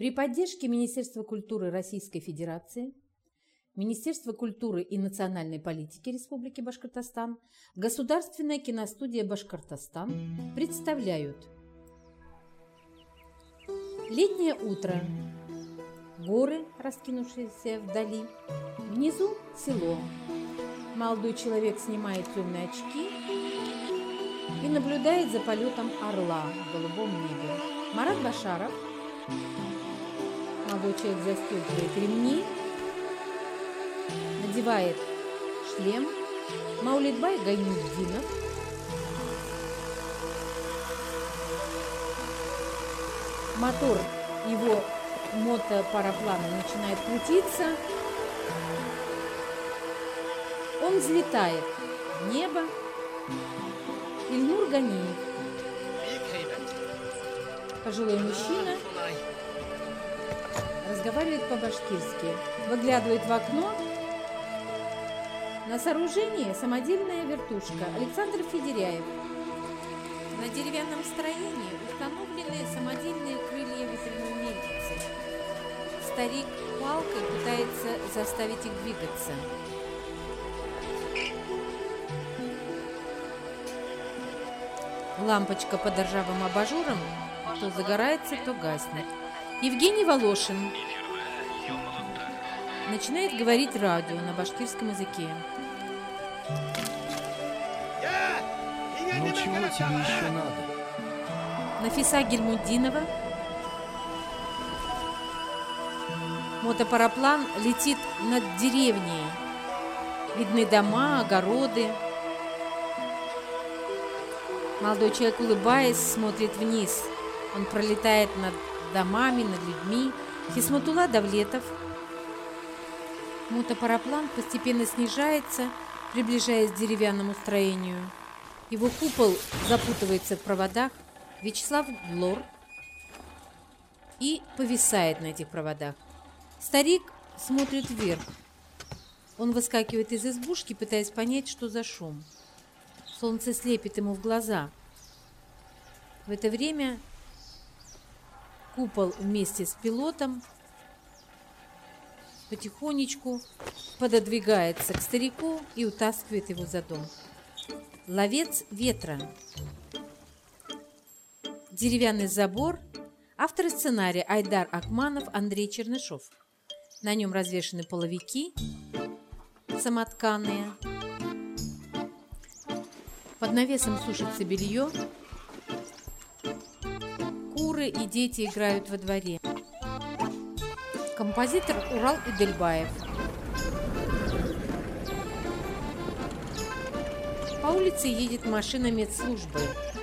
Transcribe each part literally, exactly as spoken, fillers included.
При поддержке Министерства культуры Российской Федерации, Министерства культуры и национальной политики Республики Башкортостан, Государственная киностудия «Башкортостан» представляют летнее утро, горы, раскинувшиеся вдали, внизу село. Молодой человек снимает темные очки и наблюдает за полетом орла в голубом небе. Марат Башаров, молодой человек, застегивает ремни, надевает шлем. Маулитбай Гайнутдинов, мотор его мотопараплана начинает крутиться. Он взлетает в небо. Ильнур Ганиев, пожилой мужчина, разговаривает по-башкирски, выглядывает в окно. На сооружении самодельная вертушка. Александр Федеряев. На деревянном строении установлены самодельные крылья ветряной мельницы. Старик палкой пытается заставить их двигаться. Лампочка под ржавым абажуром то загорается, то гаснет. Евгений Волошин начинает говорить радио на башкирском языке. Ну чего тебе еще надо? Нафиса Гельмуддинова. Мотопараплан летит над деревней. Видны дома, огороды. Молодой человек, улыбаясь, смотрит вниз. Он пролетает над домами, над людьми. Хисматулла Давлетов. Мотопараплан постепенно снижается, приближаясь к деревянному строению. Его купол запутывается в проводах. Вячеслав Глор и повисает на этих проводах. Старик смотрит вверх. Он выскакивает из избушки, пытаясь понять, что за шум. Солнце слепит ему в глаза. В это время купол вместе с пилотом потихонечку пододвигается к старику и утаскивает его за дом. Ловец ветра. Деревянный забор. Авторы сценария Айдар Акманов, Андрей Чернышов. На нем развешаны половики самотканые. Под навесом сушится белье. Куры и дети играют во дворе. Композитор Урал Идельбаев. По улице едет машина медслужбы.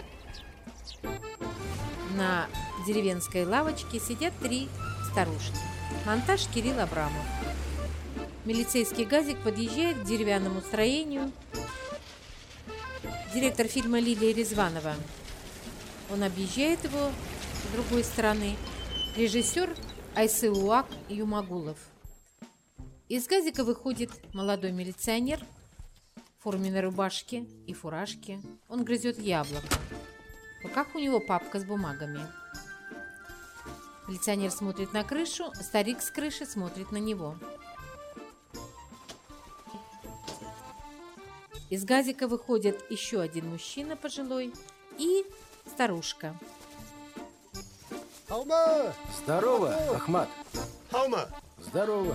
На деревенской лавочке сидят три старушки. Монтаж Кирилл Абрамов. Милицейский газик подъезжает к деревянному строению. Директор фильма Лилия Резванова. Он объезжает его с другой стороны. Режиссер Айсылуак Юмагулов. Из газика выходит молодой милиционер в форменной рубашке и фуражке. Он грызет яблоко. В руках у него папка с бумагами. Милиционер смотрит на крышу, старик с крыши смотрит на него. Из газика выходит еще один мужчина пожилой и старушка. Алма! Здорово, Ахмат. Алма! Здорово.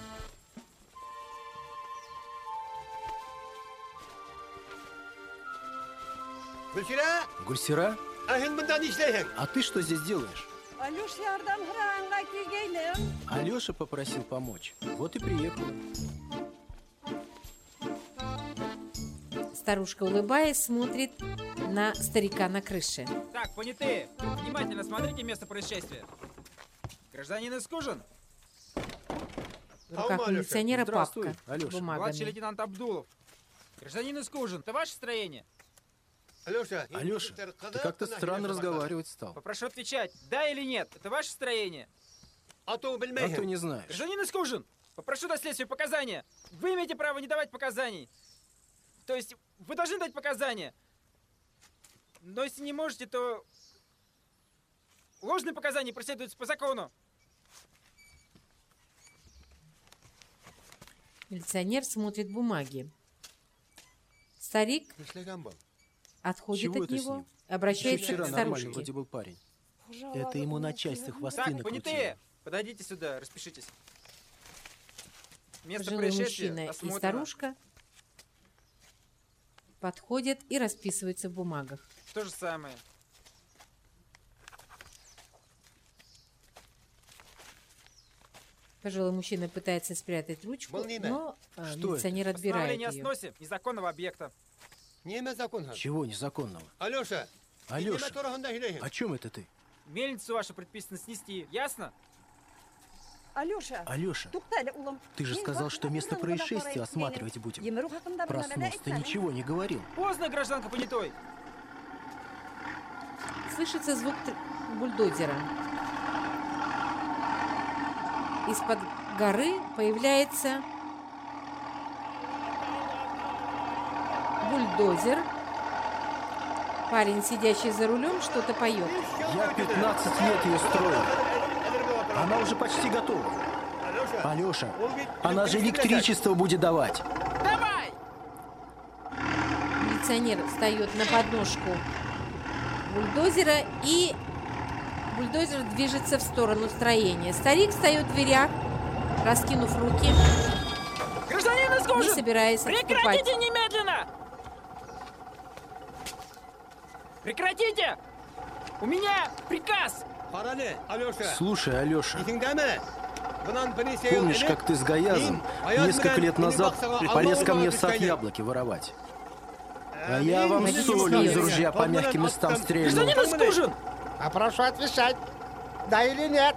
Гульсира? Гульсира? А А ты что здесь делаешь? Алёш, ярдам хранга килгейлем. Алёша попросил помочь. Вот и приехала. Старушка, улыбаясь, смотрит на старика на крыше. Так, понятые, внимательно смотрите место происшествия. Гражданин Искужин? В руках милиционера Здравствуй, папка с Алёша. бумагами. Младший лейтенант Абдулов. Гражданин Искужин, это ваше строение? Алёша, Алёша, ты как-то странно разговаривать стал. Попрошу отвечать, да или нет, это ваше строение? А то А то не знаешь. Гражданин Искужин, попрошу дать следствию показания. Вы имеете право не давать показаний. То есть вы должны дать показания. Но если не можете, то ложные показания преследуются по закону. Милиционер смотрит бумаги. Старик Нишлеген был? отходит Чего от это с него, ним? обращается Вчера к нормальный старушке. вроде был парень. Это ему начальство хвосты Так, накрутило. понятые, подойдите сюда, распишитесь. Место Пожилой происшествия мужчина и осмотрено. старушка подходят и расписываются в бумагах. То же самое. Пожилой мужчина пытается спрятать ручку, Молния. но э, Что милиционер отбирает Постановление о ее. сносе незаконного объекта. Неме закон хан. Чего незаконного? Алёша. Алёша, Неме торахында хилейхин. о чем это ты? Мельницу вашу предписано снести, ясно? Алёша. Алёша, Туктале, улым. ты же Мен сказал, вакыт что место хакында гына происшествия карайып осматривать менен будем. Емеру хакында Про бана да снос ты айтмадым. ничего не говорил. Поздно, гражданка понятой. Слышится звук тр- бульдозера. Из-под горы появляется бульдозер. Парень, сидящий за рулем, что-то поет. Я пятнадцать лет ее строил. Она уже почти готова. Алёша. Алёша, Он ведь она же электричество будет давать. Давай! Милиционер встает на подножку бульдозера, и бульдозер движется в сторону строения. Старик встает в дверях, раскинув руки, Гражданин не Искужин! собираясь отступать. Прекратите немедленно! Прекратите! У меня приказ! Паране, Алёша. Слушай, Алёша, Исиңдәме? Бунан бини сею помнишь, элек, как ты с Гаязом мин аяз несколько белән лет мине назад баксага полез ко Аллаһу мне в Тәгалә сад төшкәйне. яблоки воровать? Ә, А я мин вам Вадим солью из смеется. ружья по Вот мягким менен местам аттым. стрельнул. Гражданин Искужин! А прошу отвечать. Да или нет?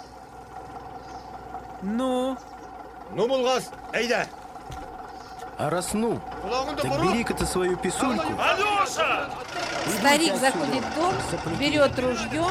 Ну? Ну булгас, әйдә. А раз ну, Колагыңды так бору. бери-ка ты свою писульку. Алёша! Старик отсюда. заходит в дом, Запрыгни. берет ружье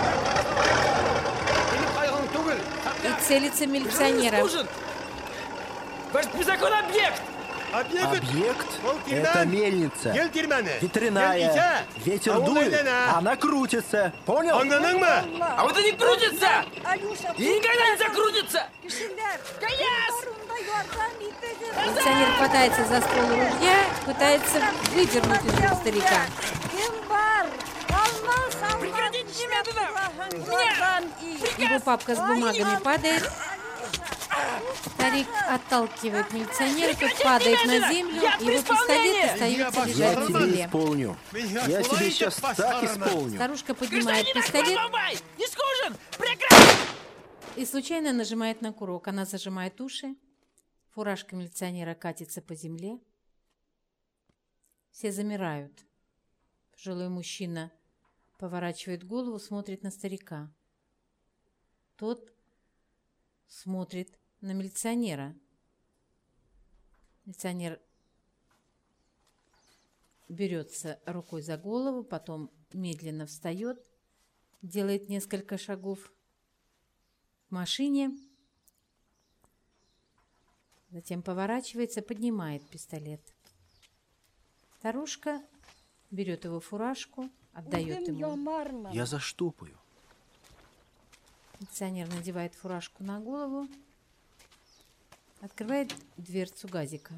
Минем кайгың түгел. и целится в милиционера. Искужин! Ваш незаконный объект! Объект. Объект Ол — тирмән. это мельница. Ел тирмәне. Ветряная. Ел исә, Ветер авыл дует, әйләнә. она крутится. Понял? Аңладыңмы? А вот они крутятся! Алёша. И никогда не закрутятся! Кешеләр. Гаяз! Барымда ярдәм итегез. Милиционер хватается за ствол ружья, пытается выдернуть из рук старика. Кем бар? Алма салма. Прекратите немедленно! Ярдәм ит. Его папка с бумагами падает. Старик отталкивает милиционера, тот падает на землю, Я при его пистолет исполнении! остается Я лежать Я на тебе земле. исполню. Я тебе сейчас так исполню. Старушка поднимает Гражданин пистолет Бомбай! Искужин! Прекрати! и случайно нажимает на курок. Она зажимает уши. Фуражка милиционера катится по земле. Все замирают. Пожилой мужчина поворачивает голову, смотрит на старика. Тот смотрит на милиционера. Милиционер берется рукой за голову, потом медленно встает, делает несколько шагов к машине, затем поворачивается, поднимает пистолет. Старушка берет его фуражку, отдает Кем ему. ямармы? Я заштопаю. Милиционер надевает фуражку на голову, открывает дверцу газика.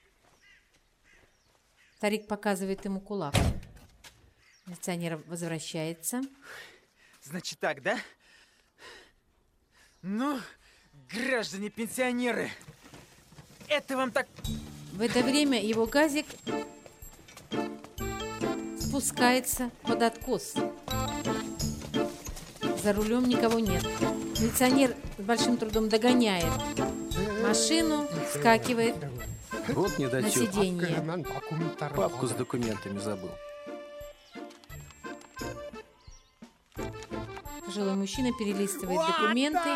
Старик показывает ему кулак. Милиционер возвращается. Значит так, да? Ну, граждане-пенсионеры, это вам так... В это время его газик спускается под откос. За рулем никого нет. Милиционер с большим трудом догоняет машину, вскакивает Вот на недотёп. сиденье. Папку с документами забыл. Пожилой мужчина перелистывает документы.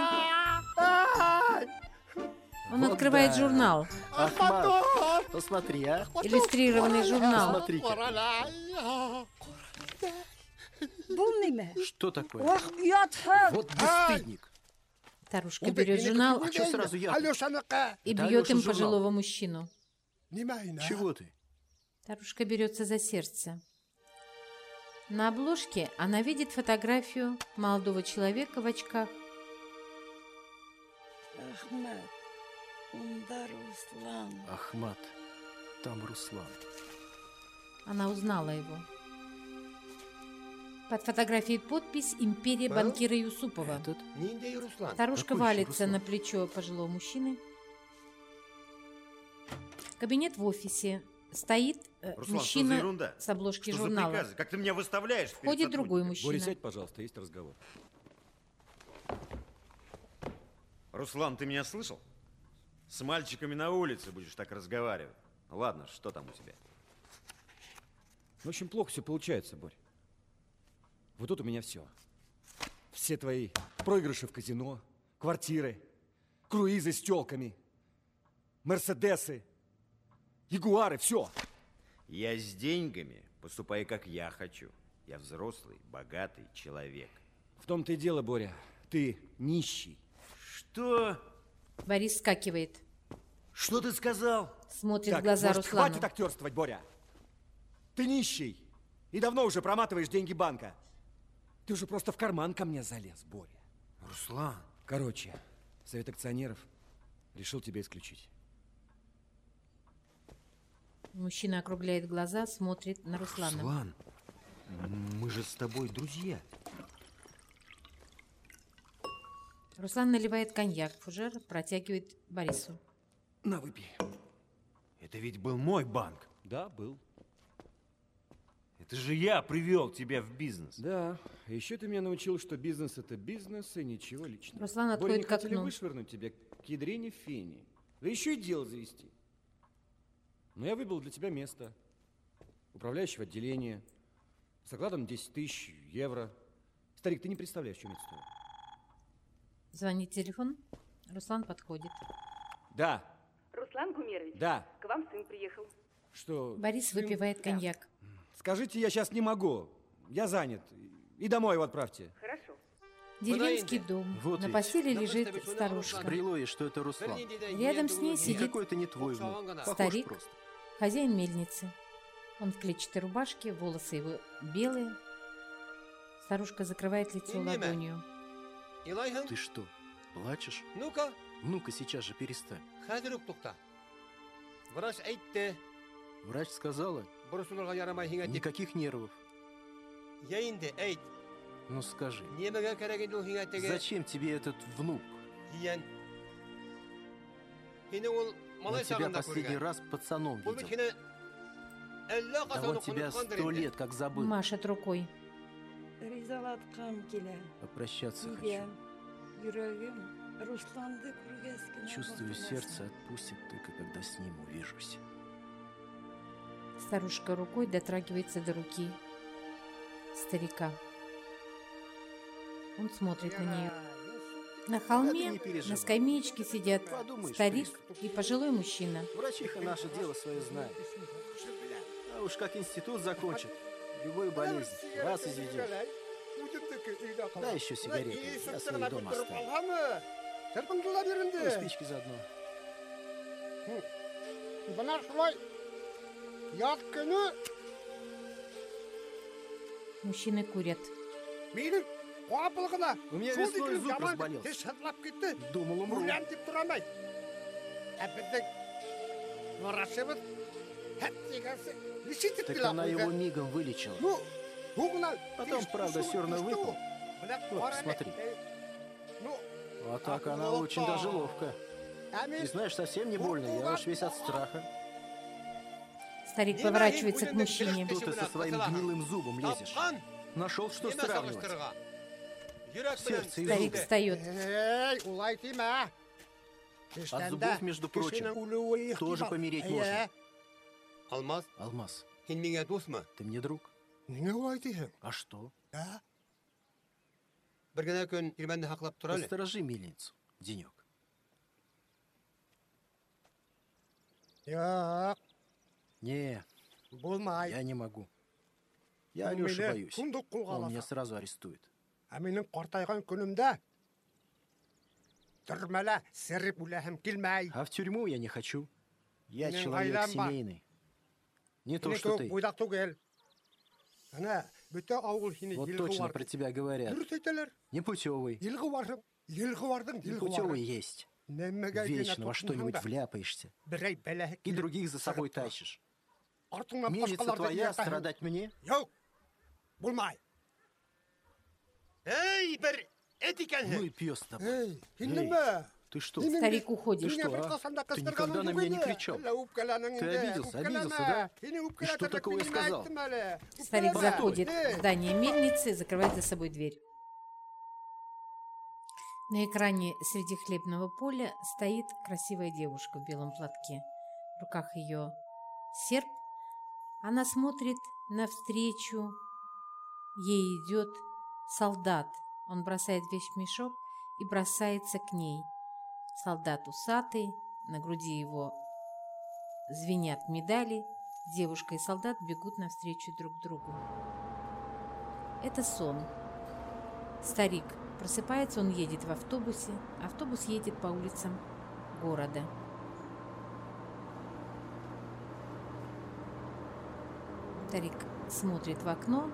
Он Вот открывает да. журнал, Ахмат, посмотри, а. иллюстрированный журнал. Смотри-ка. Бул неме? Что такое? Ох, уятһыз. Вот бесстыдник. Старушка берет журнал А что сразу я? Алёшаныка. и Это бьет им Алёша журнал. пожилого мужчину. Нимайна. Чего ты? Старушка берется за сердце. На обложке она видит фотографию молодого человека в очках. Рахмат. Унда Руслан. Ахмат, там Руслан. Она узнала его. Под фотографией подпись «Империя А? банкира Юсупова». Этот? Ниндей Руслан. Старушка Какой еще валится Руслан? на плечо пожилого мужчины. Кабинет в офисе. Стоит э, Руслан, что за мужчина ерунда? с обложки Что журнала. за приказы? Как ты меня выставляешь? перед Входит другой сотрудниками? Боря, мужчина. сядь, пожалуйста, есть разговор. Руслан, ты меня слышал? С мальчиками на улице будешь так разговаривать. Ладно, что там у тебя? В общем, плохо все получается, Борь. Вот тут у меня все. Все твои проигрыши в казино, квартиры, круизы с телками, мерседесы, ягуары, все. Я с деньгами поступаю, как я хочу. Я взрослый, богатый человек. В том-то и дело, Боря, ты нищий. Что? Борис скакивает. Что ты сказал? Смотрит Так, в глаза может, Руслану. хватит актерствовать, Боря? Ты нищий. И давно уже проматываешь деньги банка. Ты уже просто в карман ко мне залез, Боря. Руслан. Короче, совет акционеров решил тебя исключить. Мужчина округляет глаза, смотрит на Руслана. Руслан, мы же с тобой друзья. Руслан наливает коньяк в фужер, протягивает Борису. На, выпей. Это ведь был мой банк. Да, был. Это же я привел тебя в бизнес. Да, еще ты меня научил, что бизнес это бизнес и ничего личного. Руслан Боря, отходит не к хотели окну. вышвырнуть тебя к ядрене фени. Да еще и дело завести. Но я выбрал для тебя место. Управляющего отделения. С окладом десять тысяч евро. Старик, ты не представляешь, в чем это стоит. Звонит телефон. Руслан подходит. Да, Руслан Гумерович, да. к вам сын приехал. Что? Борис сын? выпивает коньяк. Скажите, я сейчас не могу. Я занят. И домой его отправьте. Хорошо. Деревенский дом. Вот На ведь. постели лежит старушка. Брело ей, что это Руслан. Рядом с ней сидит Никакой это не твой внук. Похож старик, просто. хозяин мельницы. Он в клетчатой рубашке, волосы его белые. Старушка закрывает лицо ладонью. Ты что, плачешь? Ну-ка, Ну-ка, сейчас же перестань. хәзер үк тукта. Врач әйтте, Врач сказала, борысуларга ярамай һиңә дип. никаких нервов. Я инде әйт, Ну скажи, нимәгә кирәк инде ул һиңә теге зачем тебе этот внук? җиян? Һине ул Он малай тебя сагында последний күргән. раз пацаном Ул бит видел. һине әллә Да касан он ук тебя оныткандыр сто инде. лет как забыл. Машет рукой. Ризалаткам килә. Попрощаться хочу. Дигән. Йөрәгем Русланды күргәс кенә. Чувствую, батырасың. сердце отпустит только когда с ним увижусь. Старушка рукой дотрагивается до руки старика. Он смотрит на нее. На холме, не переживай. на скамеечке сидят Подумаешь, старик приступ. и пожилой мужчина. Врачиха наше дело свое знает. А уж как институт закончит, любую болезнь раз изведет. Дай еще сигарету, я свои дома оставлю. Ну, спички заодно. Бына шулай. Ят көне Мужчины курят. минем капыл гына. У меня шул весной тиклем зуб яман разболелся. теш шырлап китте. Думал, умру. Үләм дип торамай. Ә безнең врачыбыз һәп дигәнсе ничек Так она его мигом вылечила. Ну, бу гына. Потом, правда, всё равно выпал. Вот, смотри. Ну, А так она очень даже ловко. И знаешь, совсем не больно, я уж весь от страха. Старик поворачивается к мужчине. Тут ты со своим гнилым зубом лезешь. Нашел, что сравнивать. Сердце и Старик зубы. встает. Эй, улай тимә. От зубов, между прочим, тоже помереть можно. Алмаз, Алмаз, һин миңа дусмы? ты мне друг? Ниңә улай тиһең? А что? Ә? Бер генә көн ирмәнне һаклап тор әле. Посторожи мельницу, денек. Юк, Не, булмай. я не могу. Я Ул Алёшу мине боюсь. шундук кулга Он ала. меня сразу арестует. Ә минең картайган көнемдә төрмәлә сиррип үләһем килмәй. А в тюрьму я не хочу. Я Минем человек гаиләм бар. семейный. Не то, Мине что кеүек ты. буйдак түгел. Әнә, бөтә авыл һине Вот елгы точно бар. про тебя говорят. Дөрес әйтәләр. Непутевый. Елгы барсың, елгы бардың, елгы Непутевый бардың. есть. Вечно во что-нибудь вляпаешься. И других за собой тащишь. Мельница твоя, страдать мне? Ну и пес с тобой. Эй, ты что? Старик уходит. Ты что, а? Ты никогда на меня не кричал. Ты обиделся, обиделся, да? И что такого я сказал? Старик заходит в здание мельницы и закрывает за собой дверь. На экране среди хлебного поля стоит красивая девушка в белом платке. В руках ее серп. Она смотрит навстречу. Ей идет солдат. Он бросает вещмешок и бросается к ней. Солдат усатый, на груди его звенят медали. Девушка и солдат бегут навстречу друг другу. Это сон. Старик просыпается, он едет в автобусе. Автобус едет по улицам города. Старик смотрит в окно.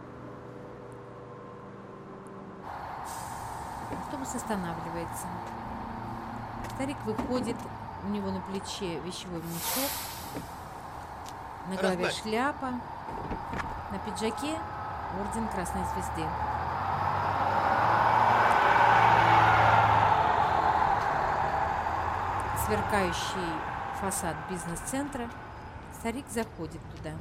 Автобус останавливается. Старик выходит, у него на плече вещевой мешок, на голове Размать. шляпа, на пиджаке орден Красной Звезды. Сверкающий фасад бизнес-центра. Старик заходит туда.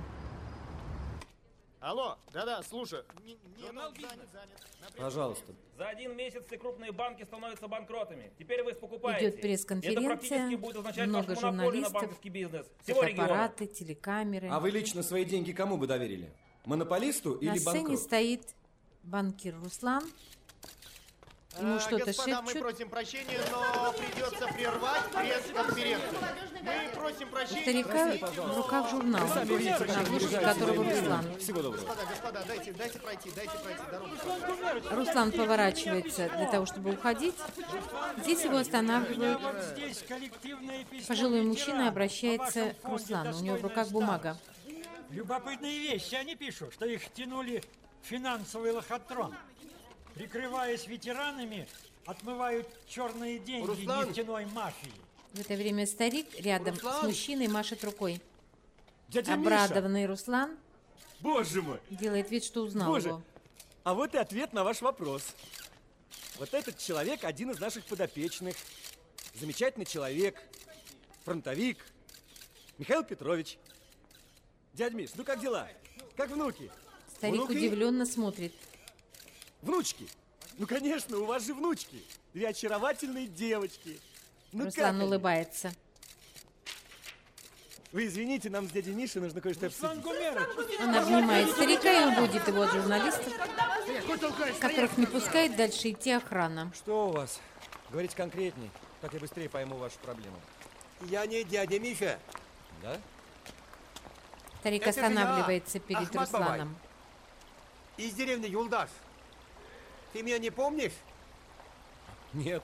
Алло, да-да, слушай. Не, не, занят, занят. Пожалуйста. За один месяц все крупные банки становятся банкротами. Теперь вы их покупаете. Идет пресс-конференция, Это практически будет означать много вашу монополию на журналистов, банковский бизнес всего региона. фотоаппараты, телекамеры. А вы лично свои деньги кому бы доверили? Монополисту На или сцене банкроту? стоит банкир Руслан. Ему А, что-то господа, мы шепчут. просим прощения, но придется прервать пресс-конференцию. Мы просим У прощения. старика в руках журнал, на обложке которого Руслан. Всего доброго. Господа, господа, дайте, дайте пройти, дайте пройти дорогу. Руслан поворачивается для того, чтобы уходить. Здесь его останавливают. Пожилой мужчина обращается к Руслану. У него в руках бумага. Любопытные вещи они пишут, что их тянули в финансовый лохотрон. Прикрываясь ветеранами, отмывают черные деньги Руслан! нефтяной мафии. В это время старик рядом Руслан! с мужчиной машет рукой. Дядя Обрадованный Руслан Миша! Боже мой! делает вид, что узнал Боже! его. А вот и ответ на ваш вопрос. Вот этот человек один из наших подопечных. Замечательный человек. Фронтовик. Михаил Петрович. Дядь Миш, ну как дела? Как внуки? Старик Внуки? удивленно смотрит. Внучки. Ну, конечно, у вас же внучки. Две очаровательные девочки. Ну, Руслан как они? улыбается. Вы извините, нам с дядей Мишей нужно кое-что обсудить. Он обнимает старика и уводит его от журналистов, которых не пускает дальше идти охрана. Что у вас? Говорите конкретней, так я быстрее пойму вашу проблему. Я не дядя Миша. Да? Старик Это останавливается меня, перед Ахмат Бабай. Русланом. Из деревни Юлдаш. Ты меня не помнишь? Нет.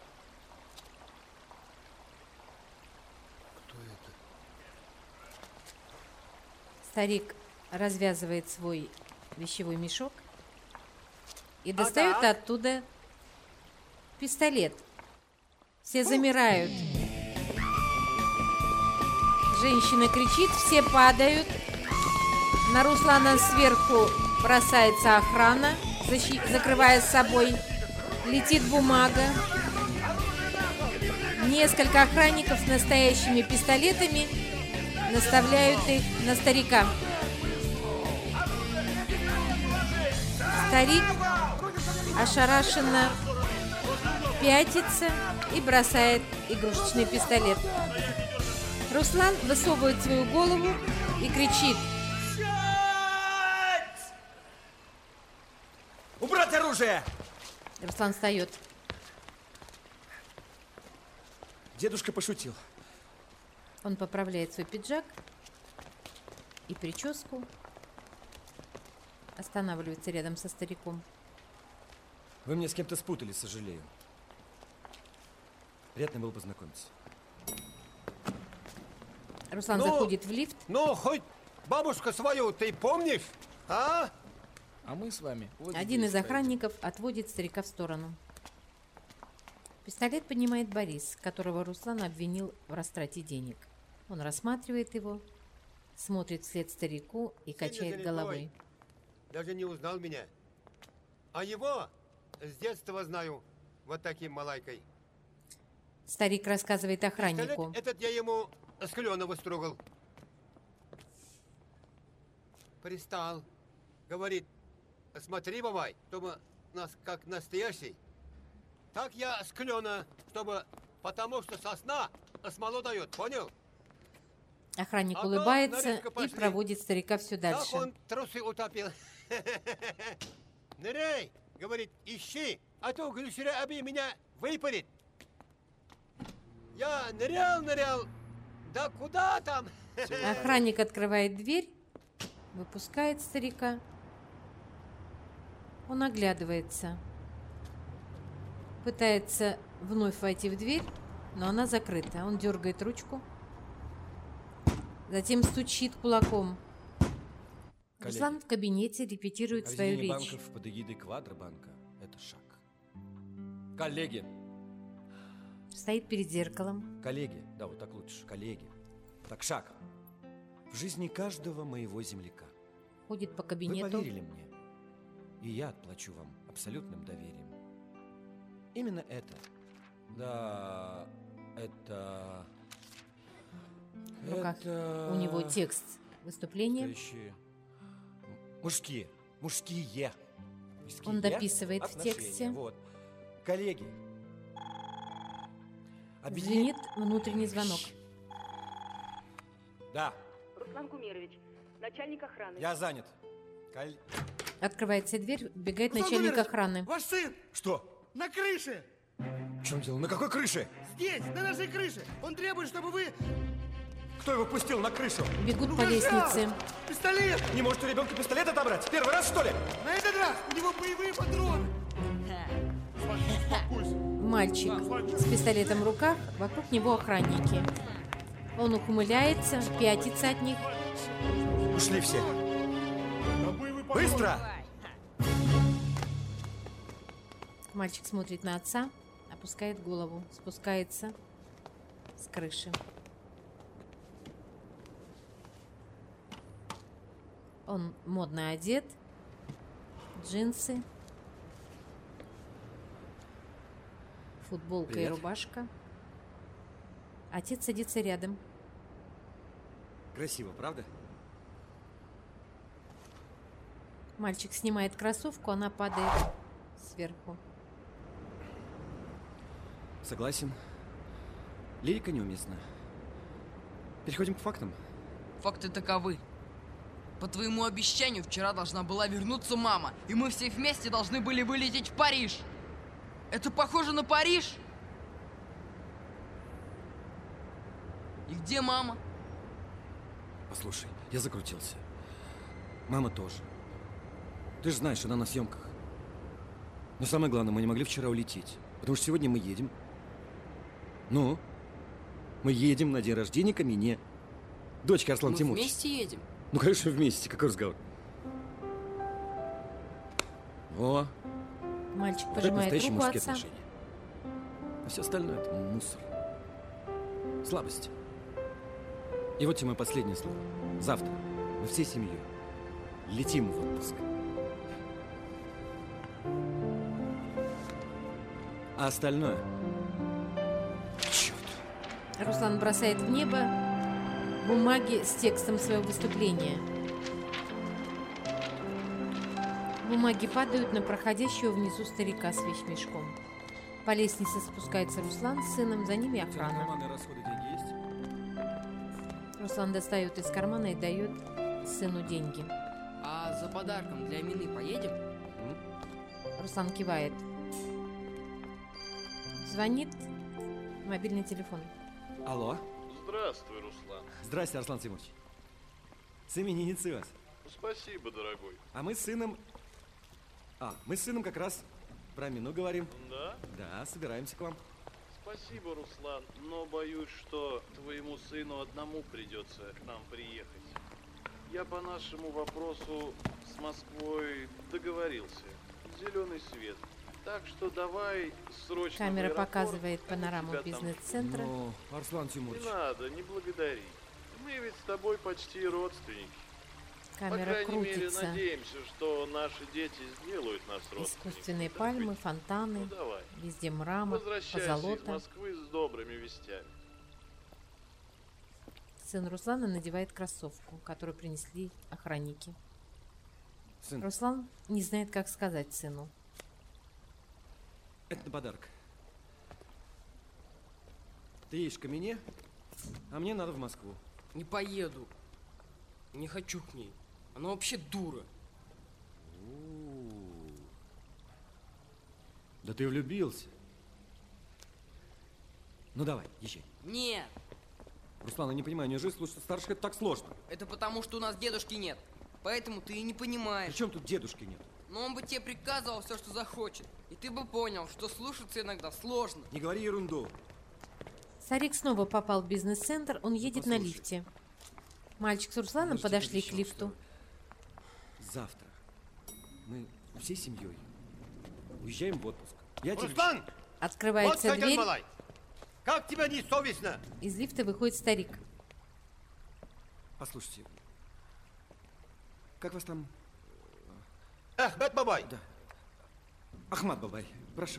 Старик развязывает свой вещевой мешок и достает оттуда пистолет. Все замирают. Женщина кричит, все падают. На Руслана сверху бросается охрана, защи- закрывая с собой. Летит бумага. Несколько охранников с настоящими пистолетами наставляют их на старика. Старик ошарашенно пятится и бросает игрушечный пистолет. Руслан высовывает свою голову и кричит: Убрать оружие! Руслан встает. Дедушка пошутил. Он поправляет свой пиджак и прическу. Останавливается рядом со стариком. Вы меня с кем-то спутали, сожалею. Приятно было познакомиться. Руслан Ну, заходит в лифт. Ну, хоть бабушку свою ты помнишь? А? А мы с вами... вот Один здесь из охранников отводит старика в сторону. Пистолет поднимает Борис, которого Руслан обвинил в растрате денег. Он рассматривает его, смотрит вслед старику и качает головой. Даже не узнал меня. А его с детства знаю вот таким малайкой. Старик рассказывает охраннику. Пистолет этот я ему с Кленова строгал. Пристал. Говорит, смотри, бабай, чтобы нас как настоящий. Так я с клена, чтобы, потому что сосна смолу дает, понял? Охранник А улыбается то и проводит старика все дальше. Так он трусы утопил. Ныряй, говорит, ищи, а то Гульсера Аби меня выпарит. Я нырял, нырял, да куда там? Охранник открывает дверь, выпускает старика. Он оглядывается. Пытается вновь войти в дверь, но она закрыта. Он дергает ручку. Затем стучит кулаком. Коллеги, Руслан в кабинете репетирует свою объединение речь. банков под эгидой Квадробанка – это шаг. Коллеги, Стоит перед зеркалом. коллеги, да, вот так лучше, коллеги. Так, шаг. В жизни каждого моего земляка. Ходит по Вы кабинету. поверили мне, и я отплачу вам абсолютным доверием. Именно это. Да, это... В руках это... у него текст выступления. Настоящие Мужские. Мужские. Мужские Он дописывает в отношения. тексте. Вот. Коллеги. Объедини- Звенит внутренний звонок. Да, Руслан Кумерович, начальник охраны. я занят. Коль- Открывается дверь, бегает Руслан начальник Гумерович, охраны. Ваш сын Что? на крыше. В чем дело? На какой крыше? Здесь, на нашей крыше. Он требует, чтобы вы... Кто его пустил на крышу? Бегут Ну, по лестнице. Пистолет! Не может у ребенка пистолет отобрать? Первый раз, что ли? На этот раз у него боевые патроны. Мальчик с пистолетом в руках, вокруг него охранники. Он ухмыляется, пятится от них. Ушли все. Быстро! Мальчик смотрит на отца, опускает голову, спускается с крыши. Он модно одет, джинсы, футболка и Привет. рубашка. Отец садится рядом. Красиво, правда? Мальчик снимает кроссовку, она падает сверху. Согласен. Лирика неуместна. Переходим к фактам. Факты таковы. По твоему обещанию, вчера должна была вернуться мама, и мы все вместе должны были вылететь в Париж. Это похоже на Париж? И где мама? Послушай, я закрутился. Мама тоже. Ты же знаешь, она на съемках. Но самое главное, мы не могли вчера улететь. Потому что сегодня мы едем. Ну? Мы едем на день рождения к Амине. Дочка Арслана Мы Тимуровича. вместе едем. Ну, конечно, вместе. Какой разговор? О, Мальчик вот это пожимает настоящие руку мужские отца. отношения. А все остальное это мусор. Слабость. И вот тебе мое последнее слово. Завтра мы всей семьей летим в отпуск. А остальное... Черт. Руслан бросает в небо бумаги с текстом своего выступления. Бумаги падают на проходящего внизу старика с вещмешком. По лестнице спускается Руслан с сыном, за ними охрана. Карманные расходы деньги есть? Руслан достает из кармана и дает сыну деньги. А за подарком для Амины поедем? Руслан кивает. Звонит мобильный телефон. Алло. Здравствуй, Руслан. Здрасте, Арслан Тимурович. С именинницей вас. Спасибо, дорогой. А мы с сыном... А, мы с сыном как раз про Амину говорим. Да? Да, собираемся к вам. Спасибо, Руслан, но боюсь, что твоему сыну одному придется к нам приехать. Я по нашему вопросу с Москвой договорился. Зеленый свет. Так что давай срочно. Камера в аэропорт, показывает они панораму тебя там- бизнес-центра. Но, Арслан Не Тимурович, надо, не благодари. Мы ведь с тобой почти родственники. Камера По крайней мере, крутится. надеемся, что наши дети сделают нас родственниками. Искусственные пальмы, фонтаны, Ну давай. везде мрамор, Возвращайся из позолота. Москвы с добрыми вестями. Сын Руслана надевает кроссовку, которую принесли охранники. сын, Руслан не знает, как сказать сыну. это на подарок. Ты едешь к Камине, а мне надо в Москву. Не поеду. Не хочу к ней. Она вообще дура. Да ты влюбился. Ну давай, езжай. Нет, Руслан, я не понимаю, неужели слушать старших это так сложно? это потому, что у нас дедушки нет. Поэтому ты и не понимаешь. Причем тут дедушки нет? Но он бы тебе приказывал все, что захочет. И ты бы понял, что слушаться иногда сложно. Не говори ерунду. Старик снова попал в бизнес-центр, он едет на послушай. лифте. Мальчик с Русланом Я же тебе подошли к обещал, лифту. что Завтра мы всей семьей уезжаем в отпуск. Я тебе... Руслан! Открывается Вот дверь, малай! Как тебя не совестно? из лифта выходит старик. Послушайте, как вас там... Ахмед Бабай! Да. Ахмад Бабай, прошу.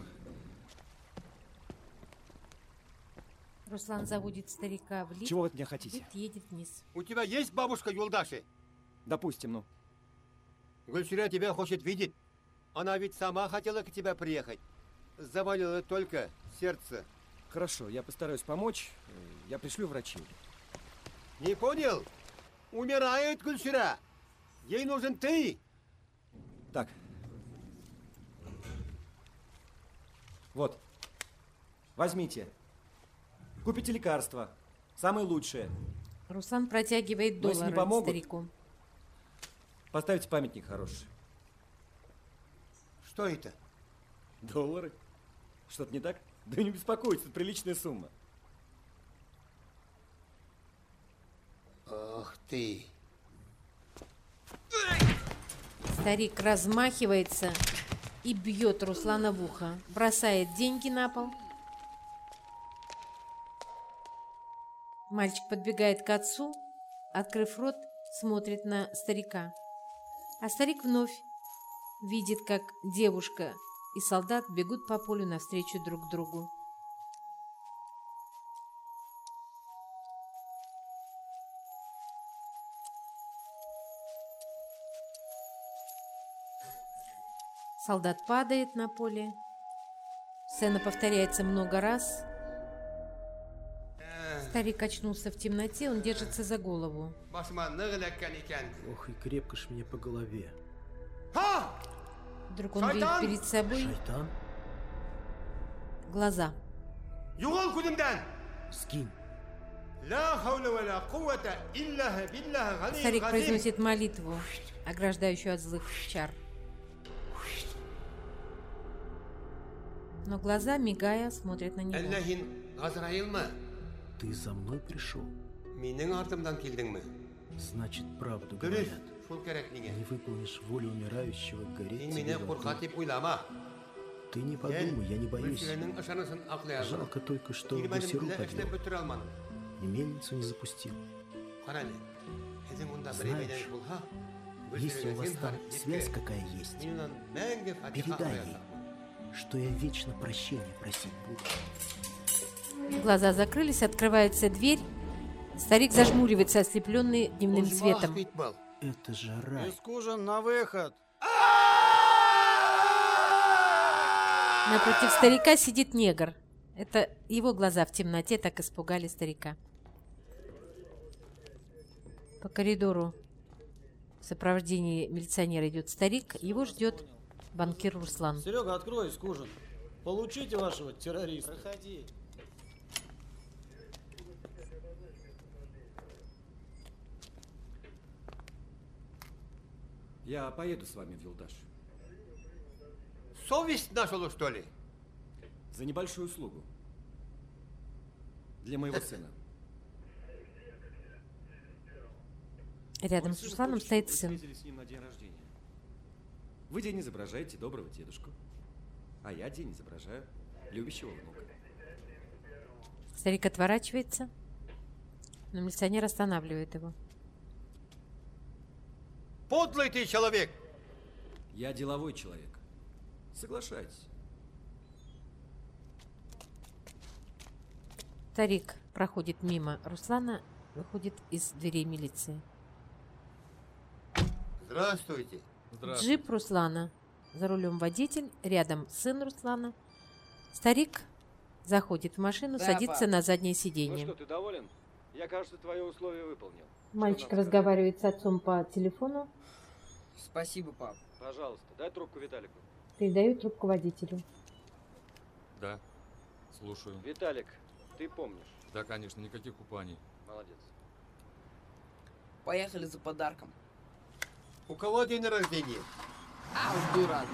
Руслан заводит старика в лифт. Чего вы от меня хотите? Лифт едет вниз. У тебя есть бабушка Юлдаши? Допустим, ну. Гульсюра тебя хочет видеть. Она ведь сама хотела к тебе приехать. Заболело только сердце. Хорошо, я постараюсь помочь. Я пришлю врачей. Не понял? Умирает Гульсюра. Ей нужен ты. Так. Вот. Возьмите. Купите лекарства. Самые лучшие. Руслан протягивает Но если не доллары помогут, старику. Поставьте памятник хороший. Что это? Доллары? Что-то не так? Да не беспокойтесь, это приличная сумма. Ах ты. Старик размахивается и бьет Руслана в ухо. Бросает деньги на пол. Мальчик подбегает к отцу, открыв рот, смотрит на старика. А старик вновь видит, как девушка и солдат бегут по полю навстречу друг другу. Солдат падает на поле. Сцена повторяется много раз. Старик очнулся в темноте, он держится за голову. Ох, и крепко ж мне по голове. Вдруг он видит перед собой Шайтан? глаза. Скинь. Старик произносит молитву, ограждающую от злых чар. Но глаза, мигая, смотрят на него. Ты за мной пришел? Значит, правду говорят. Не выполнишь волю умирающего, гореть тебе в аду. Ты не подумай, я не боюсь. Жалко только, что Гусеру подвел. И мельницу не запустил. Знаешь, если у вас там связь какая есть, передай ей, что я вечно прощения просить буду. Глаза закрылись, открывается дверь. Старик зажмуривается, ослепленный дневным светом. Это же рай. Искужен на выход. Напротив старика сидит негр. Это его глаза в темноте так испугали старика. По коридору в сопровождении милиционера идет старик. Его ждет банкир Руслан. Серега, открой, Искужен. Получите вашего террориста. Проходи. Я поеду с вами в Юлдаш. Совесть нашла, что ли? За небольшую услугу. Для моего сына. Рядом с Русланом хочет, стоит чтобы вы сын. встретились с ним на день рождения. Вы день изображаете доброго дедушку. А я день изображаю любящего внука. Старик отворачивается, но милиционер останавливает его. Подлый ты человек! Я деловой человек. Соглашайтесь. Старик проходит мимо Руслана, выходит из дверей милиции. Здравствуйте. Джип Руслана. За рулем водитель, рядом сын Руслана. Старик заходит в машину, Да, садится пап. на заднее Ну сиденье. что, ты доволен? Я, кажется, твое условие выполнил. Мальчик Что нам разговаривает с отцом по телефону, Спасибо, пап. сказать? Пожалуйста, дай трубку Виталику. передает трубку водителю. Да, слушаю. Виталик, ты помнишь? Да, конечно, никаких купаний. Молодец. Поехали за подарком. У кого день рождения? А, уж дурак.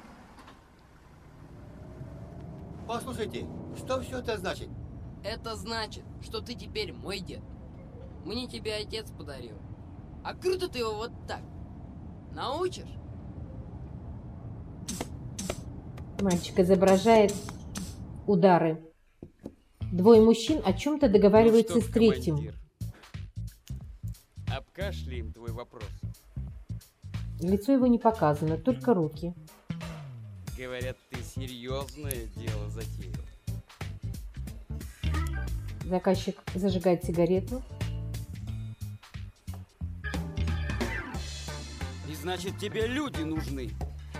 Послушайте, что все это значит? Это значит, что ты теперь мой дед. Мне тебе отец подарил. А круто ты его вот так. Научишь? Мальчик изображает удары. Двое мужчин о чем-то договариваются Ну с что, третьим. командир, обкашляем твой вопрос. Лицо его не показано, только руки. Говорят, ты серьезное дело затеял. Заказчик зажигает сигарету. И значит, тебе люди нужны.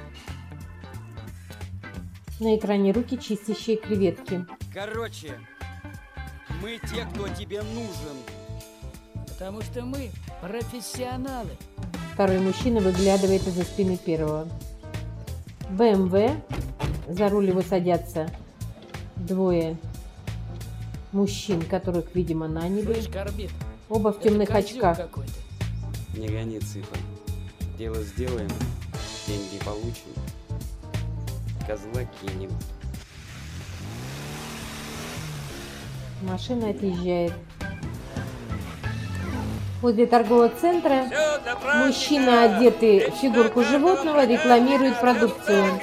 На экране руки, чистящие креветки. Короче, мы те, кто тебе нужен. Потому что мы профессионалы. Второй мужчина выглядывает из-за спины первого. бэ эм вэ. За руль его садятся двое мужчин, которых, видимо, наняли. Слышь, Корбит, Оба в это темных козёл очках. какой-то. Не гони, Цыпа. Дело сделаем, деньги получим. Козла кинем. Машина отъезжает. Возле торгового центра мужчина, одетый в фигурку животного, рекламирует продукцию.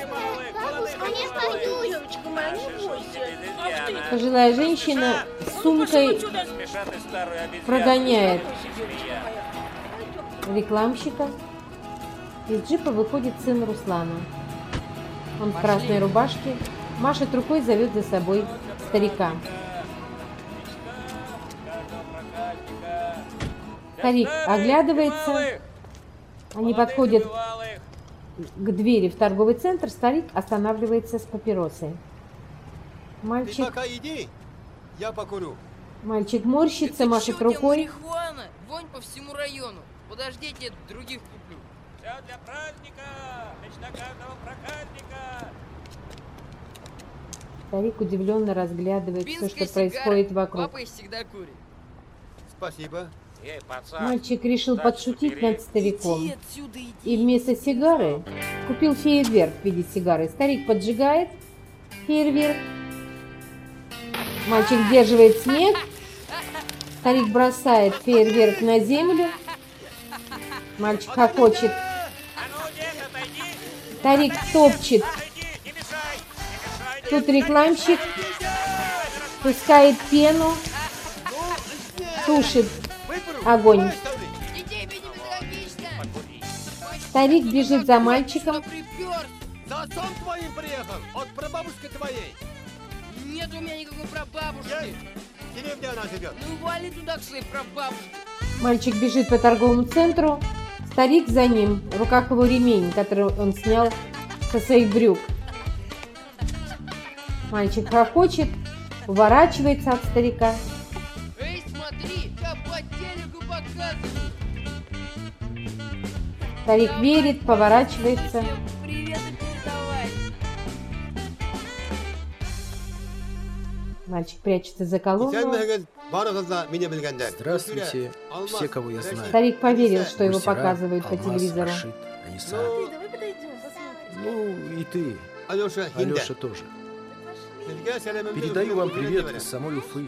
Пожилая женщина с сумкой прогоняет рекламщика. Из джипа выходит сын Руслана. Он в красной рубашке, машет рукой, зовет за собой старика. Старик оглядывается. Они подходят к двери в торговый центр. Старик останавливается с папиросой. Ты Мальчик, пока иди, я покурю. мальчик морщится, Это машет чё, у тебя рукой. марихуана? Вонь по всему району. Подождите, других куплю. Все для праздника! Мечта каждого проказника! Старик удивленно разглядывает все, Финская что происходит сигара. вокруг. Папа их всегда курит. Спасибо. Эй, пацан! Мальчик решил дальше подшутить бери. над стариком. Иди отсюда, иди. И вместо сигары купил фейерверк в виде сигары. Старик поджигает фейерверк. Мальчик сдерживает смех. Старик бросает фейерверк на землю. Мальчик хохочет. Старик топчет. Тут рекламщик пускает пену, тушит огонь. Старик бежит за мальчиком. За отцом твоим приехал, от прабабушки твоей. Нет у меня никакой прабабушки. В деревне она живет. Ну вали туда к своей прабабушке. Мальчик бежит по торговому центру. Старик за ним. В руках его ремень, который он снял со своих брюк. Мальчик хохочет, уворачивается от старика. Эй, смотри, я по телеку показываю. Старик верит, поворачивается. Привет передавай. Мальчик прячется за колонну. Здравствуйте, все, кого я знаю. Старик поверил, что его Мастера, показывают по Алмаз, телевизору. Рашид, Аниса. Давай подойдем, посмотрим. Ну, и ты, Алеша, Алеша тоже. Передаю вам привет из самой Уфы.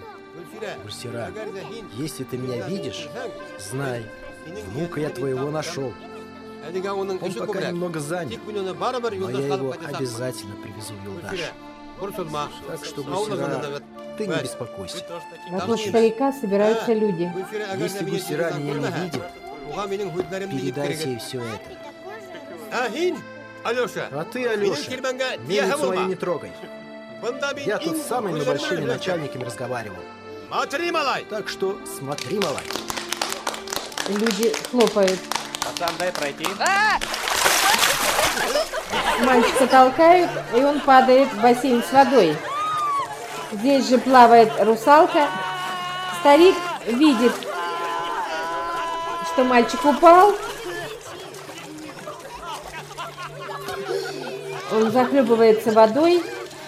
Он пока немного занят, но я его обязательно привезу в Юлдаш. Так что, Гусера, ты не беспокойся. Вокруг старика собираются люди. Если Гусера меня не видит, передайте ей все это. А ты, Алеша, мельницу мою не трогай. Я тут с самыми большими начальниками разговаривал. Так что смотри, малай. Люди хлопают. Пацан, дай пройти. Мальчика толкают, и он падает в бассейн с водой. Здесь же плавает русалка. Старик видит, что мальчик упал. Он захлебывается водой.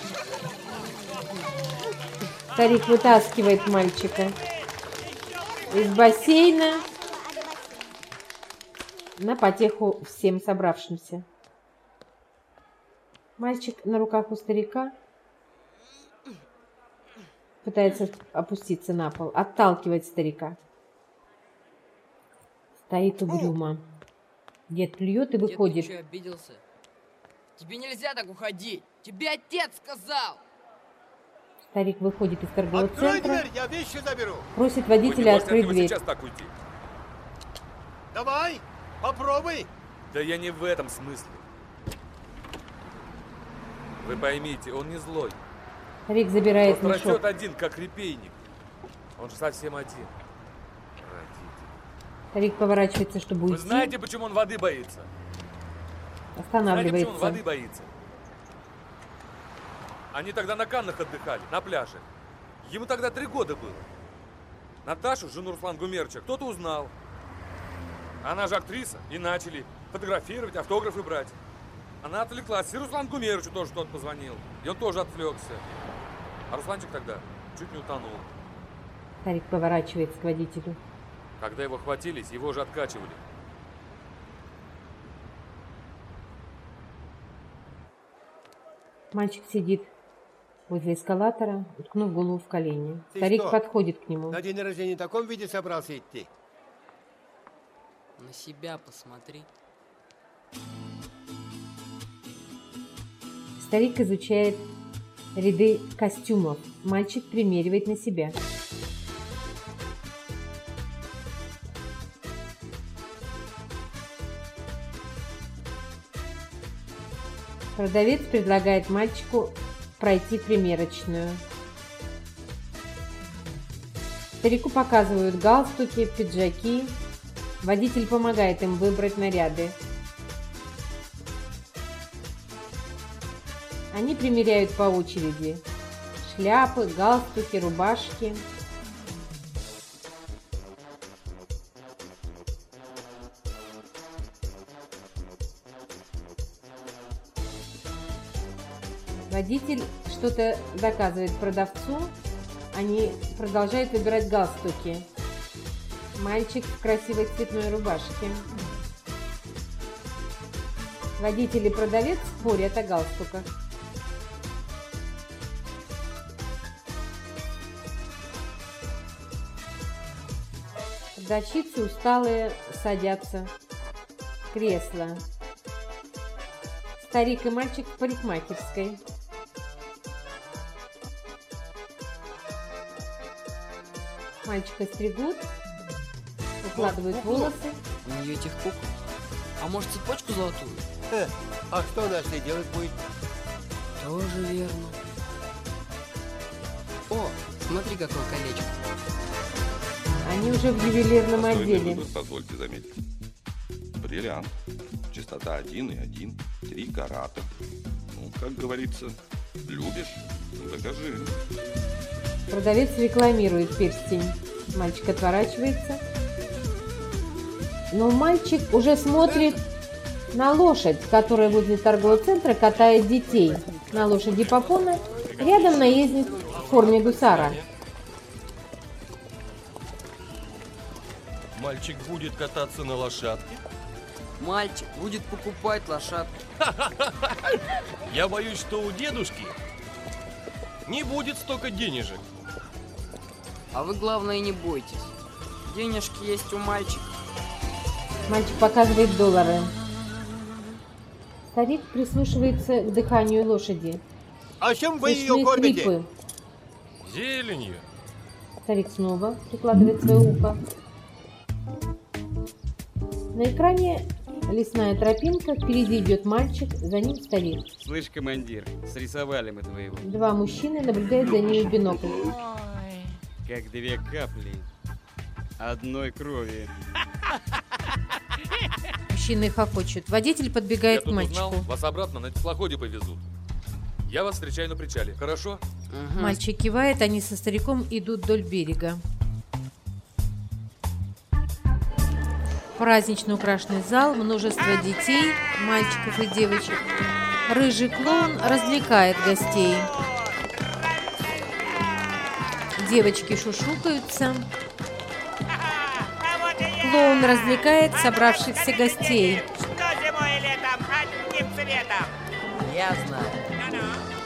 Старик вытаскивает мальчика из бассейна на потеху всем собравшимся. Мальчик на руках у старика пытается опуститься на пол, отталкивает старика. Стоит угрюмо. Дед плюет и выходит. Дед, ты что, обиделся? Тебе нельзя так уходить. Тебе отец сказал. Старик выходит из торгового Открой центра, дверь, я вещи заберу. просит водителя открыть дверь. Сейчас так уйти. Давай, попробуй. Да я не в этом смысле. Вы поймите, он не злой. Старик забирает Просто мешок. растет один, как репейник. Он же совсем один. Старик поворачивается, чтобы Вы уйти. знаете, почему он воды боится? Останавливается. Знаете, почему он воды боится? Они тогда на Каннах отдыхали, на пляже. Ему тогда три года было. Наташу, жену Руслана Гумерча, кто-то узнал. Она же актриса, и начали фотографировать, автографы брать. Она отвлеклась, и Руслан Гумерчу тоже кто-то позвонил. И он тоже отвлекся. А Русланчик тогда чуть не утонул. Старик поворачивается к водителю. Когда его хватились, его же откачивали. Мальчик сидит возле эскалатора, уткнув голову в колени. Ты Старик что, подходит к нему. На день рождения в таком виде собрался идти? На себя посмотри. Старик изучает ряды костюмов. Мальчик примеривает на себя. Продавец предлагает мальчику пройти примерочную. Старику показывают галстуки, пиджаки. Водитель помогает им выбрать наряды. Они примеряют по очереди шляпы, галстуки, рубашки. Водитель что-то доказывает продавцу. Они продолжают выбирать галстуки. Мальчик в красивой цветной рубашке. Водитель и продавец спорят о галстуках. Продавщицы усталые садятся в кресло. Старик и мальчик в парикмахерской. Мальчика стригут, укладывают волосы. У нее этих кукол. А может, цепочку золотую? Э, а что она с ней делать будет? Тоже верно. О, смотри, какое колечко. Они уже в ювелирном отделе. Выбор, позвольте заметить. Бриллиант. Частота один и один. Три карата. Ну, как говорится, любишь? Докажи. Продавец рекламирует перстень. Мальчик отворачивается. Но мальчик уже смотрит на лошадь, которая возле торгового центра катает детей. На лошади попона рядом наездник в форме гусара. Мальчик будет кататься на лошадке? Мальчик будет покупать лошадку. Я боюсь, что у дедушки не будет столько денежек. А вы, главное, не бойтесь. Денежки есть у мальчика. Мальчик показывает доллары. Старик прислушивается к дыханию лошади. А чем вы ее Слышны кормите? хрипы. Зеленью. Старик снова прикладывает свое ухо. На экране лесная тропинка, впереди идет мальчик, за ним старик. Слышь, командир, срисовали мы твоего. Два мужчины наблюдают за ними в бинокль. Как две капли одной крови. Мужчины хохочут. Водитель подбегает Я к тут мальчику. узнал, вас обратно на теплоходе повезут. Я вас встречаю на причале, хорошо? Угу. Мальчик кивает, они со стариком идут вдоль берега. Празднично украшенный зал, множество детей, мальчиков и девочек. Рыжий клоун развлекает гостей. Девочки шушукаются. Клоун развлекает собравшихся гостей. Что зимой и летом одним цветом? Я знаю.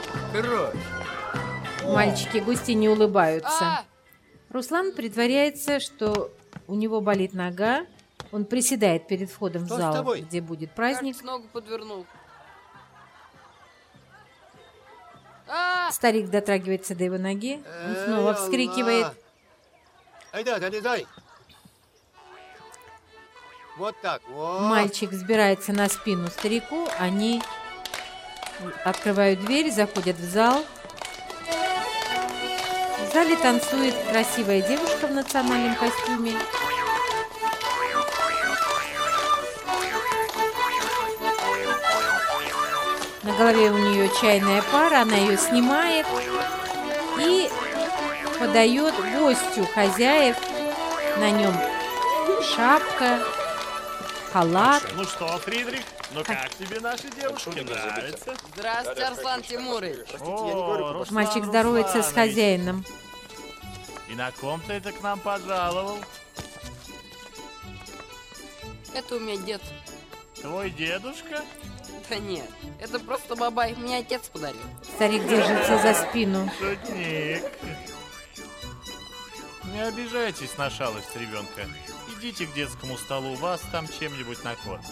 Кровь. Мальчики гости не улыбаются. Руслан притворяется, что у него болит нога. Он приседает перед входом Что в с зал, тобой? где будет праздник. Кажется, ногу подвернул. Старик дотрагивается до его ноги. Он снова вскрикивает. Ай да, залезай. Вот так. Вот. Мальчик взбирается на спину старику. Они открывают дверь, заходят в зал. В зале танцует красивая девушка в национальном костюме. На голове у нее чайная пара, она ее снимает и подает гостю хозяев. На нем шапка, халат. Ну что, Фридрих, ну как тебе наши девушки? Нравится? Здравствуйте, Арслан Тимурович. О, Мальчик Руслан здоровается с Русланович. хозяином. И на ком ты это к нам пожаловал? Это у меня дед. Твой дедушка? Да нет, это просто бабай. Мне отец подарил. Старик держится за спину. Шутник. Не обижайтесь на шалость ребенка. Идите к детскому столу, вас там чем-нибудь накормят.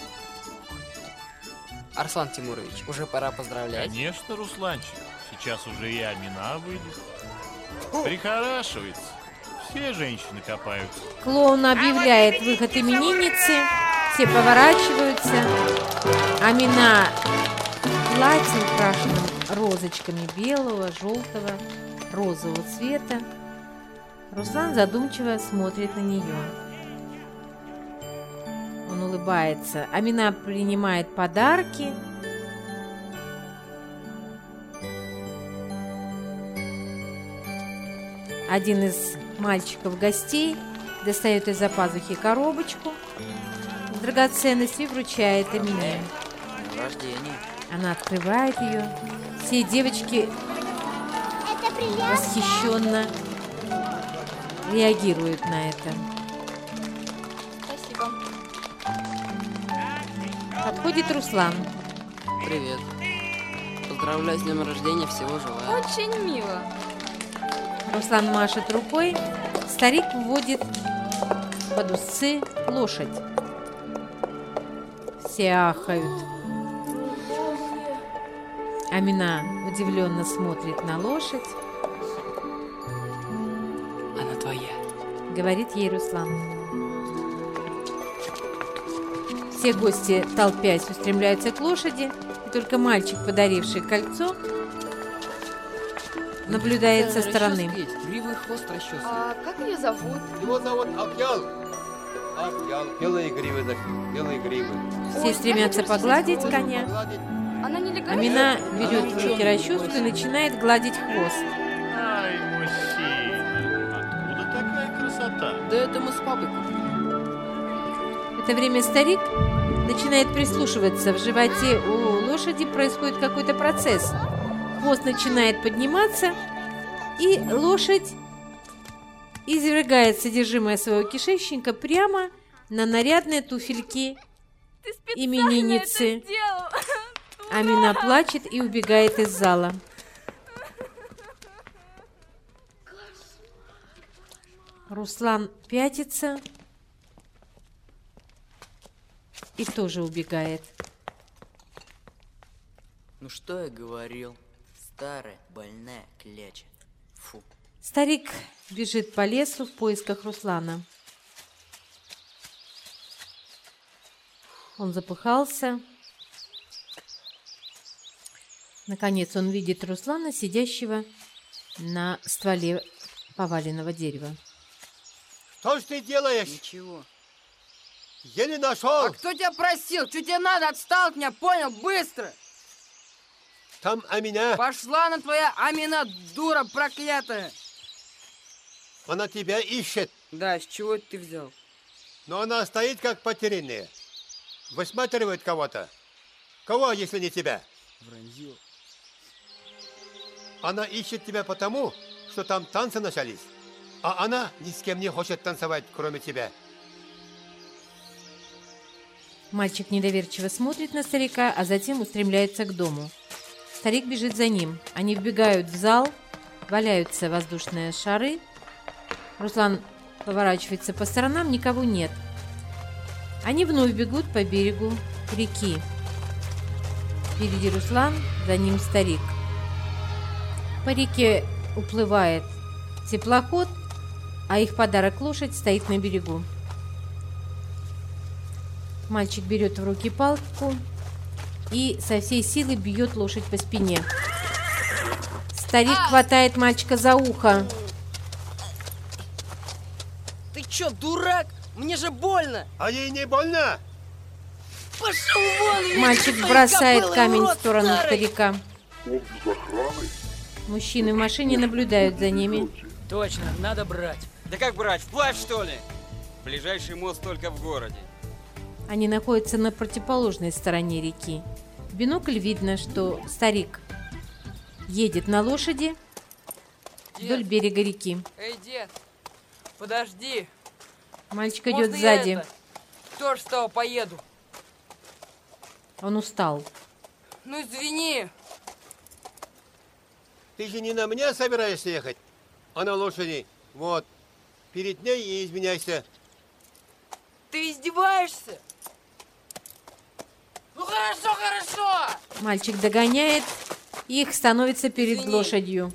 Арслан Тимурович, уже пора поздравлять. Конечно, Русланчик. Сейчас уже и Амина выйдет. Прихорашивается. Все женщины копаются. Клоун объявляет выход именинницы. Все поворачиваются. Амина в платье, украшенном розочками белого, желтого, розового цвета. Руслан задумчиво смотрит на нее. Он улыбается. Амина принимает подарки. Один из мальчиков-гостей достает из-за пазухи коробочку с драгоценностью и вручает Амине. Рождение. Она открывает ее. Все девочки восхищенно реагируют на это. Спасибо. Подходит Руслан. Привет. Поздравляю с днем рождения, всего желаю. Очень мило. Руслан машет рукой. Старик вводит под усы лошадь. Все ахают. Амина удивленно смотрит на лошадь. Она твоя. Говорит ей Руслан. Все гости, толпясь, устремляются к лошади. И только мальчик, подаривший кольцо, наблюдает со стороны. Кривый хвост расчесан. А как ее зовут? Его зовут Акьял. Акьял. Белые гривы, да, белые гривы. Все стремятся погладить коня. Она нелегальная? Амина берет в руки расческу и начинает гладить хвост. Ай, мужчина, откуда такая красота? Да это мы с папой купили. В это время старик начинает прислушиваться. В животе у лошади происходит какой-то процесс. Хвост начинает подниматься, и лошадь извергает содержимое своего кишечника прямо на нарядные туфельки именинницы. Амина плачет и убегает из зала. Руслан пятится и тоже убегает. Ну что я говорил? Старая больная кляча. Фу. Старик бежит по лесу в поисках Руслана. Он запыхался. Наконец он видит Руслана, сидящего на стволе поваленного дерева. Что ж ты делаешь? Ничего. Еле нашел. А кто тебя просил? Что тебе надо? Отстал от меня, понял? Быстро! Там Амина. Пошла на твоя Амина, дура проклятая! Она тебя ищет. Да, с чего это ты взял? Но она стоит как потерянная. Высматривает кого-то. Кого, если не тебя? Вранье. Она ищет тебя потому, что там танцы начались. А она ни с кем не хочет танцевать, кроме тебя. Мальчик недоверчиво смотрит на старика, а затем устремляется к дому. Старик бежит за ним. Они вбегают в зал, валяются воздушные шары. Руслан поворачивается по сторонам, никого нет. Они вновь бегут по берегу реки. Впереди Руслан, за ним старик. По реке уплывает теплоход, а их подарок лошадь стоит на берегу. Мальчик берет в руки палку и со всей силы бьет лошадь по спине. Старик хватает мальчика за ухо. Ты чё, дурак? Мне же больно! А ей не больно? Пошел вон! Мальчик бросает камень в сторону старика. Мужчины в машине наблюдают за ними. Точно, надо брать. Да как брать? Вплавь, что ли? Ближайший мост только в городе. Они находятся на противоположной стороне реки. В бинокль видно, что старик едет на лошади Дед. вдоль берега реки. Эй, дед, подожди. Мальчик Можно идет я сзади. это? Тоже с тобой поеду. Он устал. Ну извини. Ты же не на меня собираешься ехать, а на лошади. Вот, перед ней и изменяйся. Ты издеваешься? Ну хорошо, хорошо. Мальчик догоняет их, становится перед Извини. лошадью.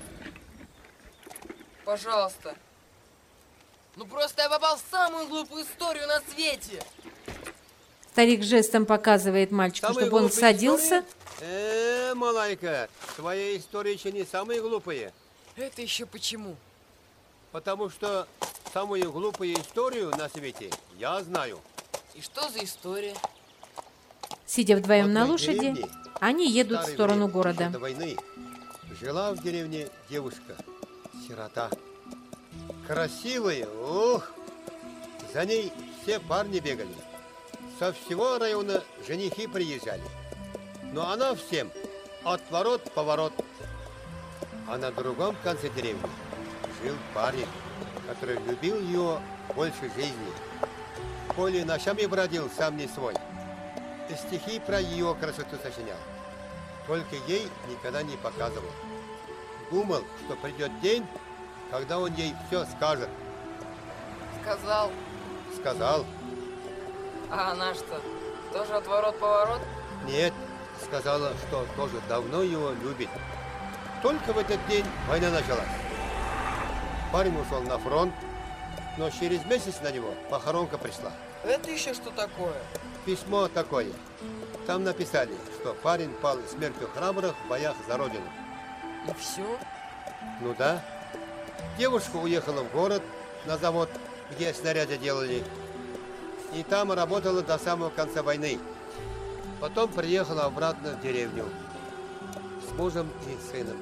Пожалуйста. Ну просто я попал в самую глупую историю на свете. Старик жестом показывает мальчику, Самые чтобы он глупые садился. истории? Э, малайка, твои истории еще не самые глупые. Это еще почему? Потому что самую глупую историю на свете я знаю. И что за история? Сидя вдвоем В на одной лошади, деревне они едут в старое сторону время, города. еще до войны, жила в деревне девушка, сирота. Красивая, ох! За ней все парни бегали. Со всего района женихи приезжали. Но она всем отворот-поворот. А на другом конце деревни жил парень, который любил ее больше жизни. В поле ночами бродил сам не свой. И стихи про ее красоту сочинял. Только ей никогда не показывал. Думал, что придет день, когда он ей все скажет. Сказал. Сказал. А она что, тоже отворот-поворот? Нет, сказала, что тоже давно его любит. Только в этот день война началась. Парень ушел на фронт, но через месяц на него похоронка пришла. Это еще что такое? Письмо такое. Там написали, что парень пал смертью храбрых в боях за родину. И все? Ну да. Девушка уехала в город на завод, где снаряды делали. И там работала до самого конца войны. Потом приехала обратно в деревню с мужем и сыном.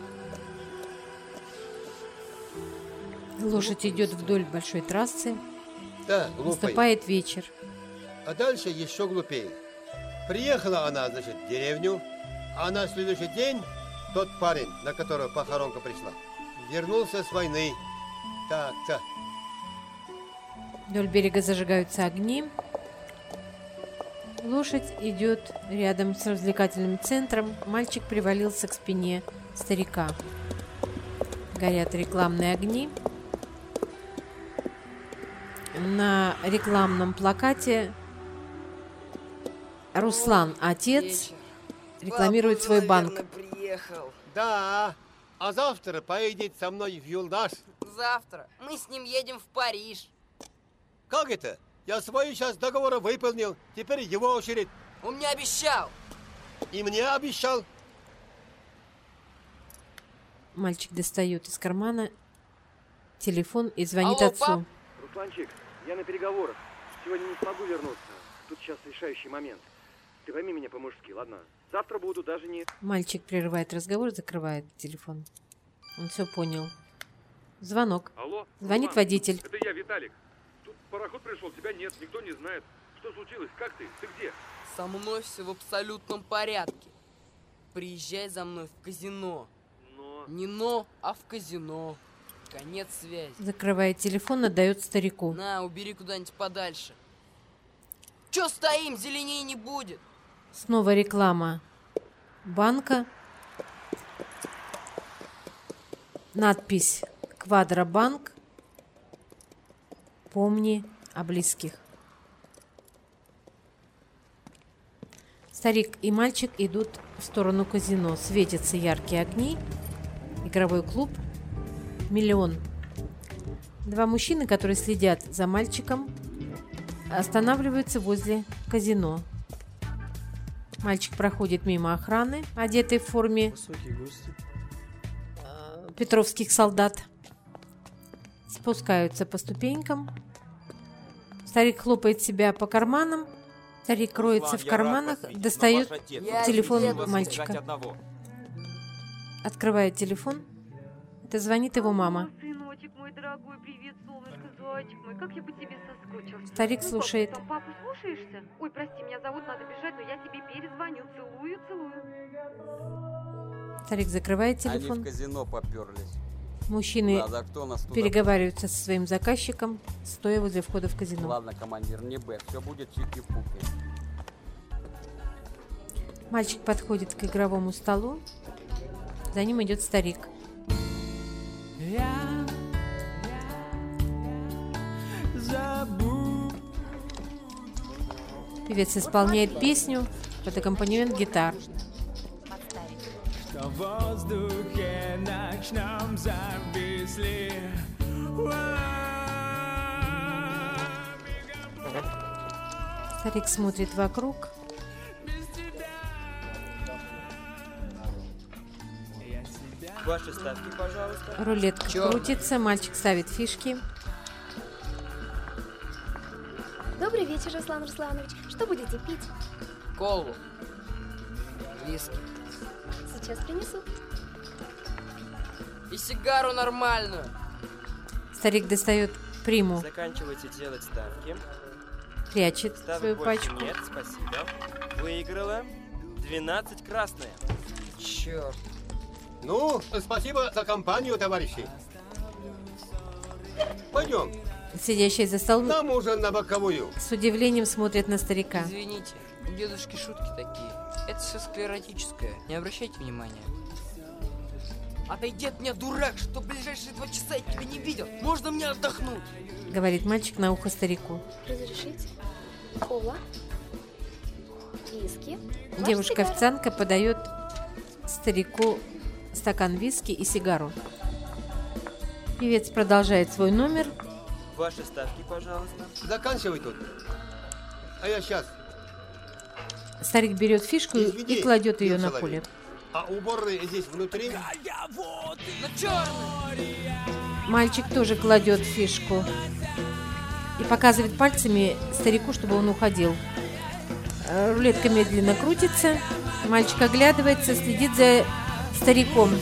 Лошадь идет вдоль большой трассы. Да, глупая. Наступает вечер. А дальше еще глупее. Приехала она, значит, в деревню, а на следующий день тот парень, на которого похоронка пришла, вернулся с войны. Так-то. Вдоль берега зажигаются огни. Лошадь идет рядом с развлекательным центром. Мальчик привалился к спине старика. Горят рекламные огни. На рекламном плакате Руслан, отец, рекламирует свой банк. Приехал. Да, а завтра поедет со мной в Юлдаш. Завтра мы с ним едем в Париж. Как это? Я свои сейчас договоры выполнил, теперь его очередь. Он мне обещал. И мне обещал. Мальчик достает из кармана телефон и звонит Алло, отцу. пап? Русланчик, я на переговорах. Сегодня не смогу вернуться. Тут сейчас решающий момент. Ты пойми меня по-мужски, ладно? Завтра буду даже не... Мальчик прерывает разговор, закрывает телефон. Он все понял. Звонок. Алло, Звонит Руслан, водитель. Это я, Виталик. Тут пароход пришел, тебя нет, никто не знает. Что случилось? Как ты? Ты где? Со мной все в абсолютном порядке. Приезжай за мной в казино. Но... Не но, а в казино. Конец связи. Закрывает телефон, отдает старику. На, убери куда-нибудь подальше. Че стоим, зеленей не будет. Снова реклама банка. Надпись «Квадробанк». Помни о близких. Старик и мальчик идут в сторону казино. Светятся яркие огни. Игровой клуб. Миллион. Два мужчины, которые следят за мальчиком, останавливаются возле казино. Мальчик проходит мимо охраны, одетый в форме петровских солдат. Спускаются по ступенькам. Старик хлопает себя по карманам. Старик роется в карманах, достает телефон мальчика. Открывает телефон. Это звонит его мама. Сыночек мой дорогой, привет, солнышко, зайчик мой, как я по тебе соскучилась. Старик слушает. Там папу слушаешься? Ой, прости, меня зовут, надо бежать, но я тебе перезвоню. Целую, целую. Старик закрывает телефон. Они в казино поперлись. Мужчины Да, да, кто нас туда переговариваются со своим заказчиком, стоя возле входа в казино. Ладно, командир, не бэк, все будет чики-пуки. Мальчик подходит к игровому столу. За ним идет старик. Я забуду. Певец исполняет песню под аккомпанемент гитар. Что в воздухе ночном зависли. Старик смотрит вокруг. Ваши ставки, пожалуйста. Рулетка Чё? крутится, мальчик ставит фишки. Добрый вечер, Руслан Русланович. Что будете пить? Колу. Виски. Сейчас принесу. И сигару нормальную. Старик достает приму, Заканчивайте делать ставки. прячет Ставок свою больше пачку. нет, спасибо. Выиграла двенадцать красные. Черт. Ну, спасибо за компанию, товарищи. Пойдем. Сидящий за столом Нам ужин на боковую. с удивлением смотрит на старика. Извините, у дедушки шутки такие. Это все склеротическое. Не обращайте внимания. Отойди от меня, дурак, что в ближайшие два часа я тебя не видел. Можно мне отдохнуть? Говорит мальчик на ухо старику. Разрешите? Кола. Виски. Ваша Девушка-официантка подает старику стакан виски и сигару. Певец продолжает свой номер. Ваши ставки, пожалуйста. Заканчивай тут. А я сейчас. Старик берет фишку Извини, и кладет ее мил на человек. поле. А уборные здесь внутри? На черный! Мальчик тоже кладет фишку и показывает пальцами старику, чтобы он уходил. Э, Рулетка медленно крутится. Мальчик оглядывается, следит за стариком.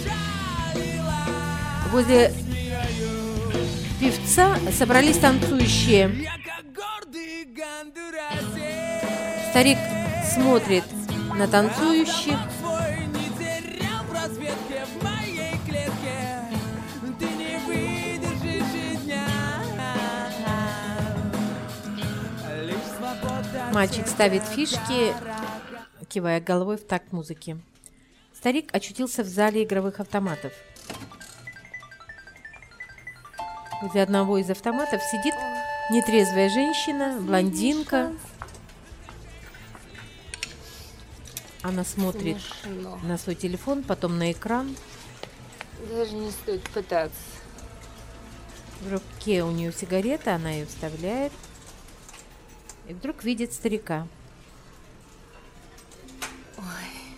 Возле певца собрались танцующие. Старик смотрит на танцующих. Мальчик ставит фишки, кивая головой в такт музыки. Старик очутился в зале игровых автоматов. Возле одного из автоматов сидит нетрезвая женщина, блондинка. Она смотрит Смешно. на свой телефон, потом на экран. Даже не стоит пытаться. В руке у нее сигарета, она ее вставляет. И вдруг видит старика. Ой.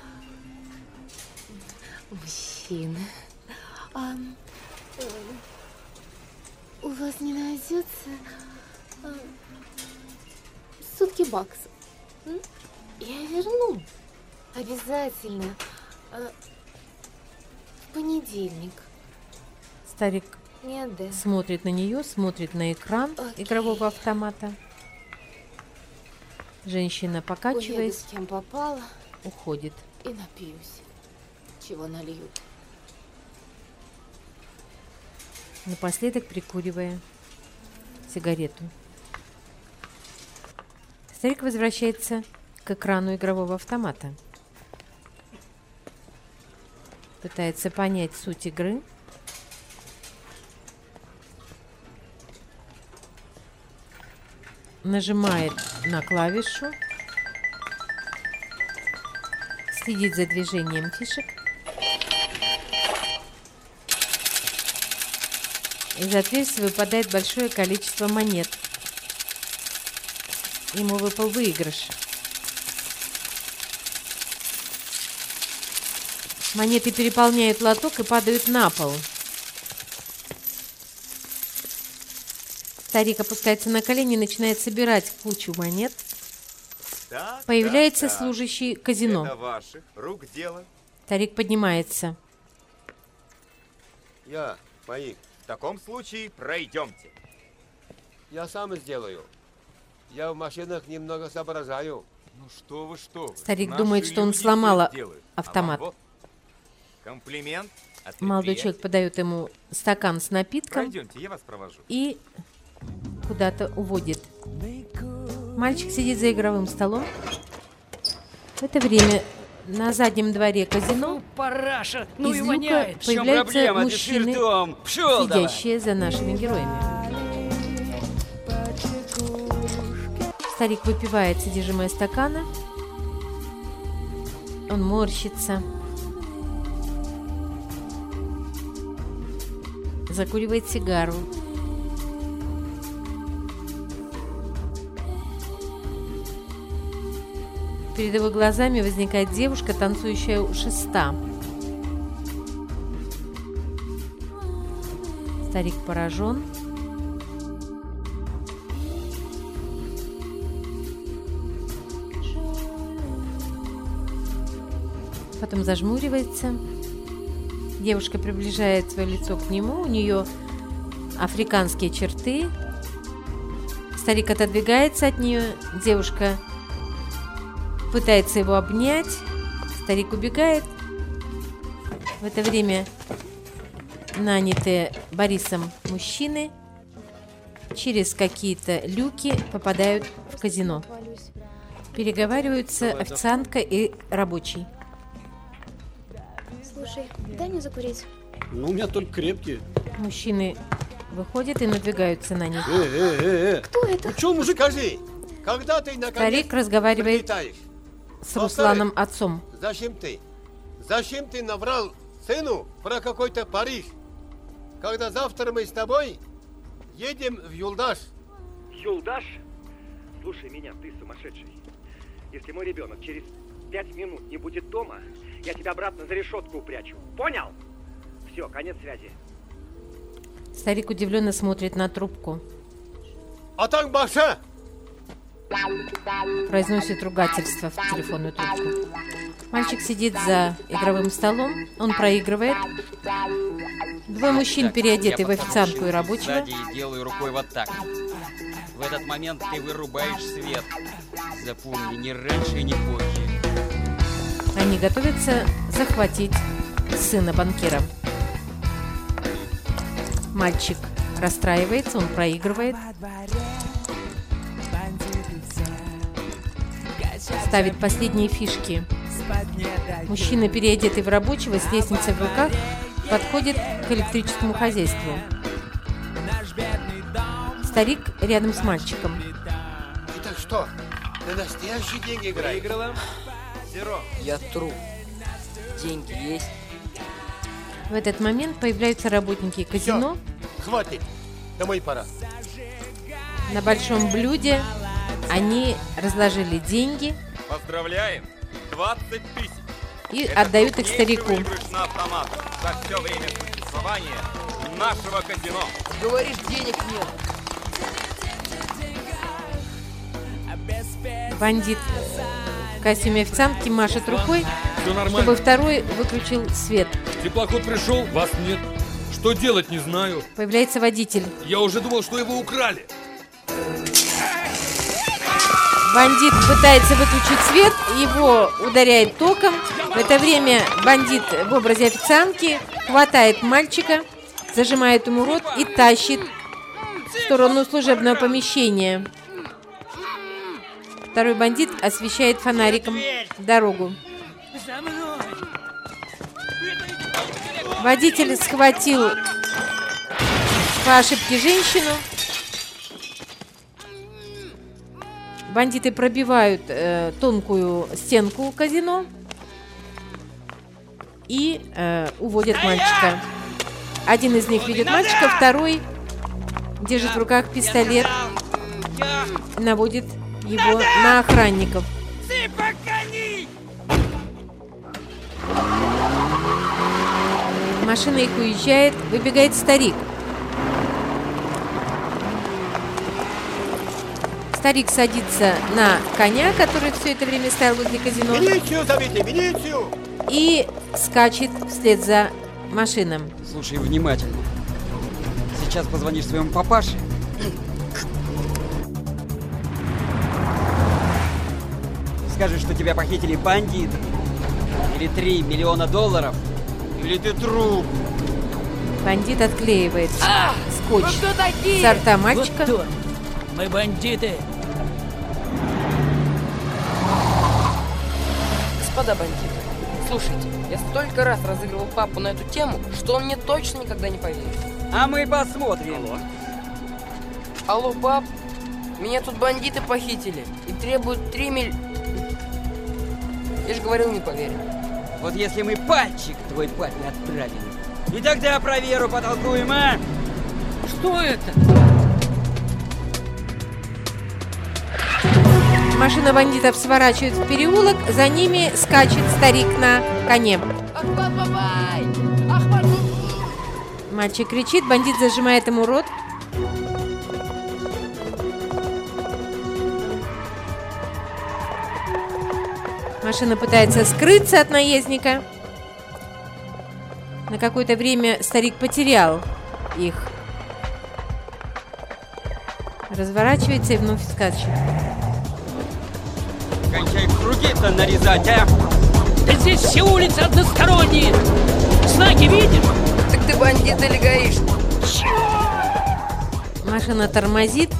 Мужчина. А, э, у вас не найдется а, сутки баксов? М? Я верну. Обязательно. А, в понедельник. Старик Нет, да. смотрит на нее, смотрит на экран Окей. игрового автомата. Женщина, Уеду, покачиваясь, с кем попала, уходит. и напьюсь. Чего нальют. Напоследок прикуривая сигарету. Старик возвращается к экрану игрового автомата. Пытается понять суть игры. Нажимает на клавишу. Следит за движением фишек. Из отверстия выпадает большое количество монет. Ему выпал выигрыш. Монеты переполняют лоток и падают на пол. Старик опускается на колени и начинает собирать кучу монет. Так, Появляется так, так. служащий казино. Это ваших рук дело. Старик поднимается. Я, моих. В таком случае пройдемте. Я сам сделаю. Я в машинах немного соображаю. Ну что вы, что вы. Старик Наши думает, что он люди сломал всё сделают. автомат. А вам вот комплимент от Молодой предприятия. человек подает ему стакан с напитком Пройдемте, я вас провожу. и куда-то уводит. Мальчик сидит за игровым столом. В это время на заднем дворе казино Параша, ну из и люка воняет. появляются мужчины, Пшел давай. следящие за нашими героями. Старик выпивает содержимое стакана. Он морщится. Закуривает сигару. Перед его глазами возникает девушка, танцующая у шеста. Старик поражен. Потом зажмуривается. Девушка приближает свое лицо к нему. У нее африканские черты. Старик отодвигается от нее. Девушка пытается его обнять. Старик убегает. В это время нанятые Борисом мужчины через какие-то люки попадают в казино. Переговариваются официантка и рабочий. Слушай, дай мне закурить. Ну, у меня только крепкие. Мужчины выходят и надвигаются на них. Э, э, э, э. Кто это? Ну, что, мужик? Скажи, когда ты наконец Старик разговаривает прилетаешь? с Русланом отцом. Зачем ты? Зачем ты наврал сыну про какой-то Париж? Когда завтра мы с тобой едем в Юлдаш. Юлдаш? Слушай меня, ты сумасшедший. Если мой ребенок через пять минут не будет дома, я тебя обратно за решетку упрячу. Понял? Все, конец связи. Старик удивленно смотрит на трубку. А так Баша! Произносит ругательство в телефонную трубку. Мальчик сидит за игровым столом. Он проигрывает. Двое мужчин, переодетые в официантку и рабочего. Сзади и делаю рукой вот так. В этот момент ты вырубаешь свет. Запомни, ни раньше, ни позже. Они готовятся захватить сына банкира. Мальчик расстраивается, он проигрывает. Ставит последние фишки. Мужчина, переодетый в рабочего, с лестницей в руках, подходит к электрическому хозяйству. Старик рядом с мальчиком. Итак что, на настоящие деньги играешь? Выиграла Зеро. Я труп. Деньги есть? В этот момент появляются работники казино. Хватит. Домой пора. На большом блюде они разложили деньги. Поздравляем! двадцать тысяч! И Это отдают их старику. выигрыш на автомат за все время существования нашего казино. Говоришь, денег нет. Бандит в костюме официантки машет рукой, Всё нормально. чтобы второй выключил свет. Теплоход пришел, вас нет. Что делать, не знаю. Появляется водитель. Я уже думал, что его украли. Бандит пытается выключить свет, его ударяет током. В это время бандит в образе официантки хватает мальчика, зажимает ему рот и тащит в сторону служебного помещения. Второй бандит освещает фонариком дорогу. За мной! Водитель схватил по ошибке женщину. Бандиты пробивают э, тонкую стенку казино и э, уводят мальчика. Один из них ведет мальчика, второй держит в руках пистолет, наводит его на охранников. Машина их уезжает, выбегает старик. Старик садится на коня, который все это время стоял возле казино. Милицию зовите, милицию! И скачет вслед за машинам. Слушай внимательно. Сейчас позвонишь своему папаше. Скажешь, что тебя похитили бандиты. Или три миллиона долларов. Или ты труп. Бандит отклеивает А, скотч вы кто такие? с рта мальчика. Вот мы бандиты. Господа бандиты, слушайте, я столько раз разыгрывал папу на эту тему, что он мне точно никогда не поверит. А мы посмотрим. Алло. Алло, пап, меня тут бандиты похитили и требуют три миль... Я же говорил, не поверю. Вот если мы пальчик твой папе отправим, и тогда про веру потолкуем, а? Что это? Машина бандитов сворачивает в переулок, за ними скачет старик на коне. Ахмад Бабай! Ахмад Бабай! Мальчик кричит, бандит зажимает ему рот. Машина пытается скрыться от наездника. На какое-то время старик потерял их. Разворачивается и вновь скачет. Кончай круги-то нарезать, а! Да здесь все улицы односторонние. Знаки видишь? Так ты бандит или гаишник? Машина тормозит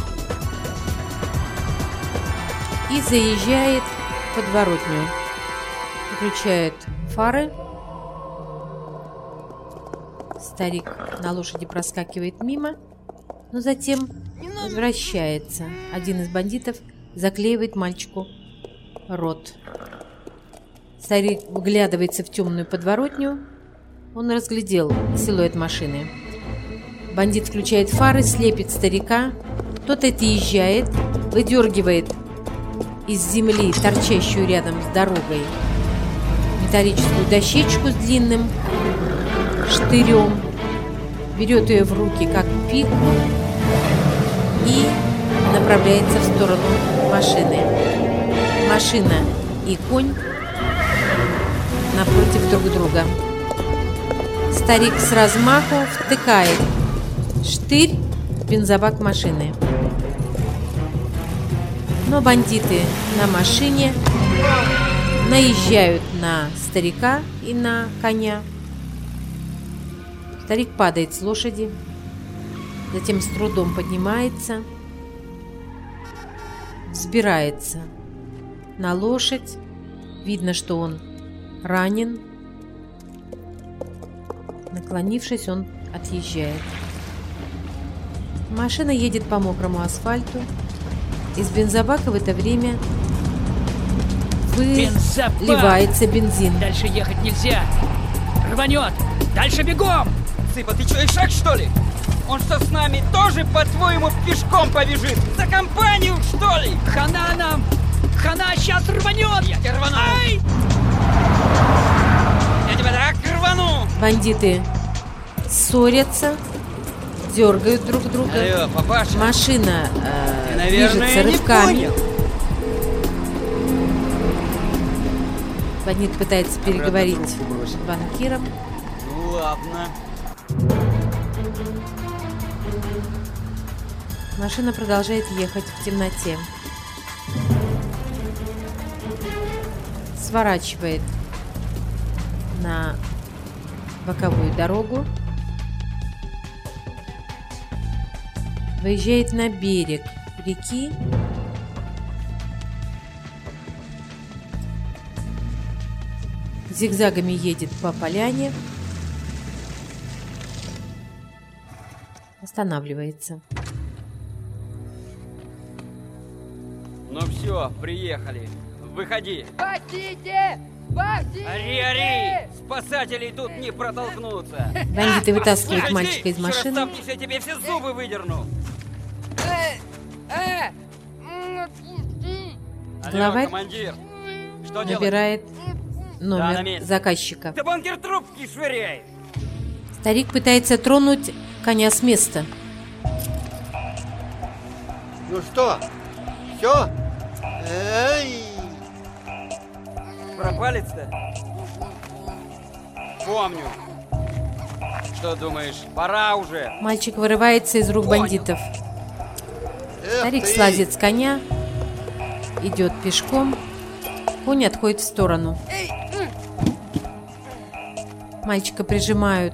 и заезжает в подворотню. Выключает фары. Старик на лошади проскакивает мимо, но затем возвращается. Один из бандитов заклеивает мальчику рот. Старик вглядывается в темную подворотню. Он разглядел силуэт машины. Бандит включает фары, слепит старика. Тот отъезжает, выдергивает из земли, торчащую рядом с дорогой, металлическую дощечку с длинным штырем, берет ее в руки как пику и направляется в сторону машины. Машина и конь напротив друг друга. Старик с размаху втыкает штырь в бензобак машины. Но бандиты на машине наезжают на старика и на коня. Старик падает с лошади, затем с трудом поднимается, взбирается на лошадь. Видно, что он ранен. Наклонившись, он отъезжает. Машина едет по мокрому асфальту. Из бензобака в это время выливается бензин. Дальше ехать нельзя. Рванет. Дальше бегом. Цыпа, ты что, ишак, что ли? Он что, с нами тоже, по-твоему, пешком побежит? За компанию, что ли? Хана нам! Хана сейчас рванет! Я тебя рвану! Ай! Я тебя так рвану! Бандиты ссорятся, дергают друг друга. Алло, папаша. Машина э, Ты, наверное, движется не рывками. понял. Бандит пытается переговорить с банкиром. Ну ладно. Машина продолжает ехать в темноте. Сворачивает на боковую дорогу. Выезжает на берег реки. Зигзагами едет по поляне. Останавливается. Ну все, приехали. Выходи. Спасите! Спасите! Ори, ори! Спасателей тут не протолкнуться. Бандиты вытаскивают Слушай, мальчика ты, из машины. Еще раз я тебе все зубы выдерну. Э, э, м, отпусти. Главарь Алло, командир. Что набирает Да, на номер месте. заказчика. Да банкир трубки швыряет. Старик пытается тронуть коня с места. Ну что, все? Эй! Пропалец-то? Помню. Что думаешь, пора уже? Мальчик вырывается из рук Понял. бандитов. Эх Старик ты! слазит с коня, идет пешком. Конь отходит в сторону. Мальчика прижимают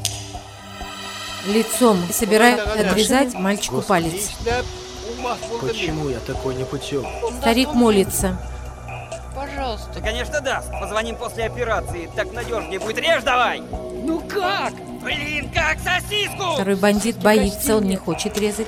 лицом и собирают отрезать мальчику палец. Почему я такой непутевый? Старик молится. Пожалуйста. Да, конечно, даст. Позвоним после операции. Так надежнее будет. Режь давай! Ну как? Блин, как сосиску! Второй бандит боится, он не хочет резать.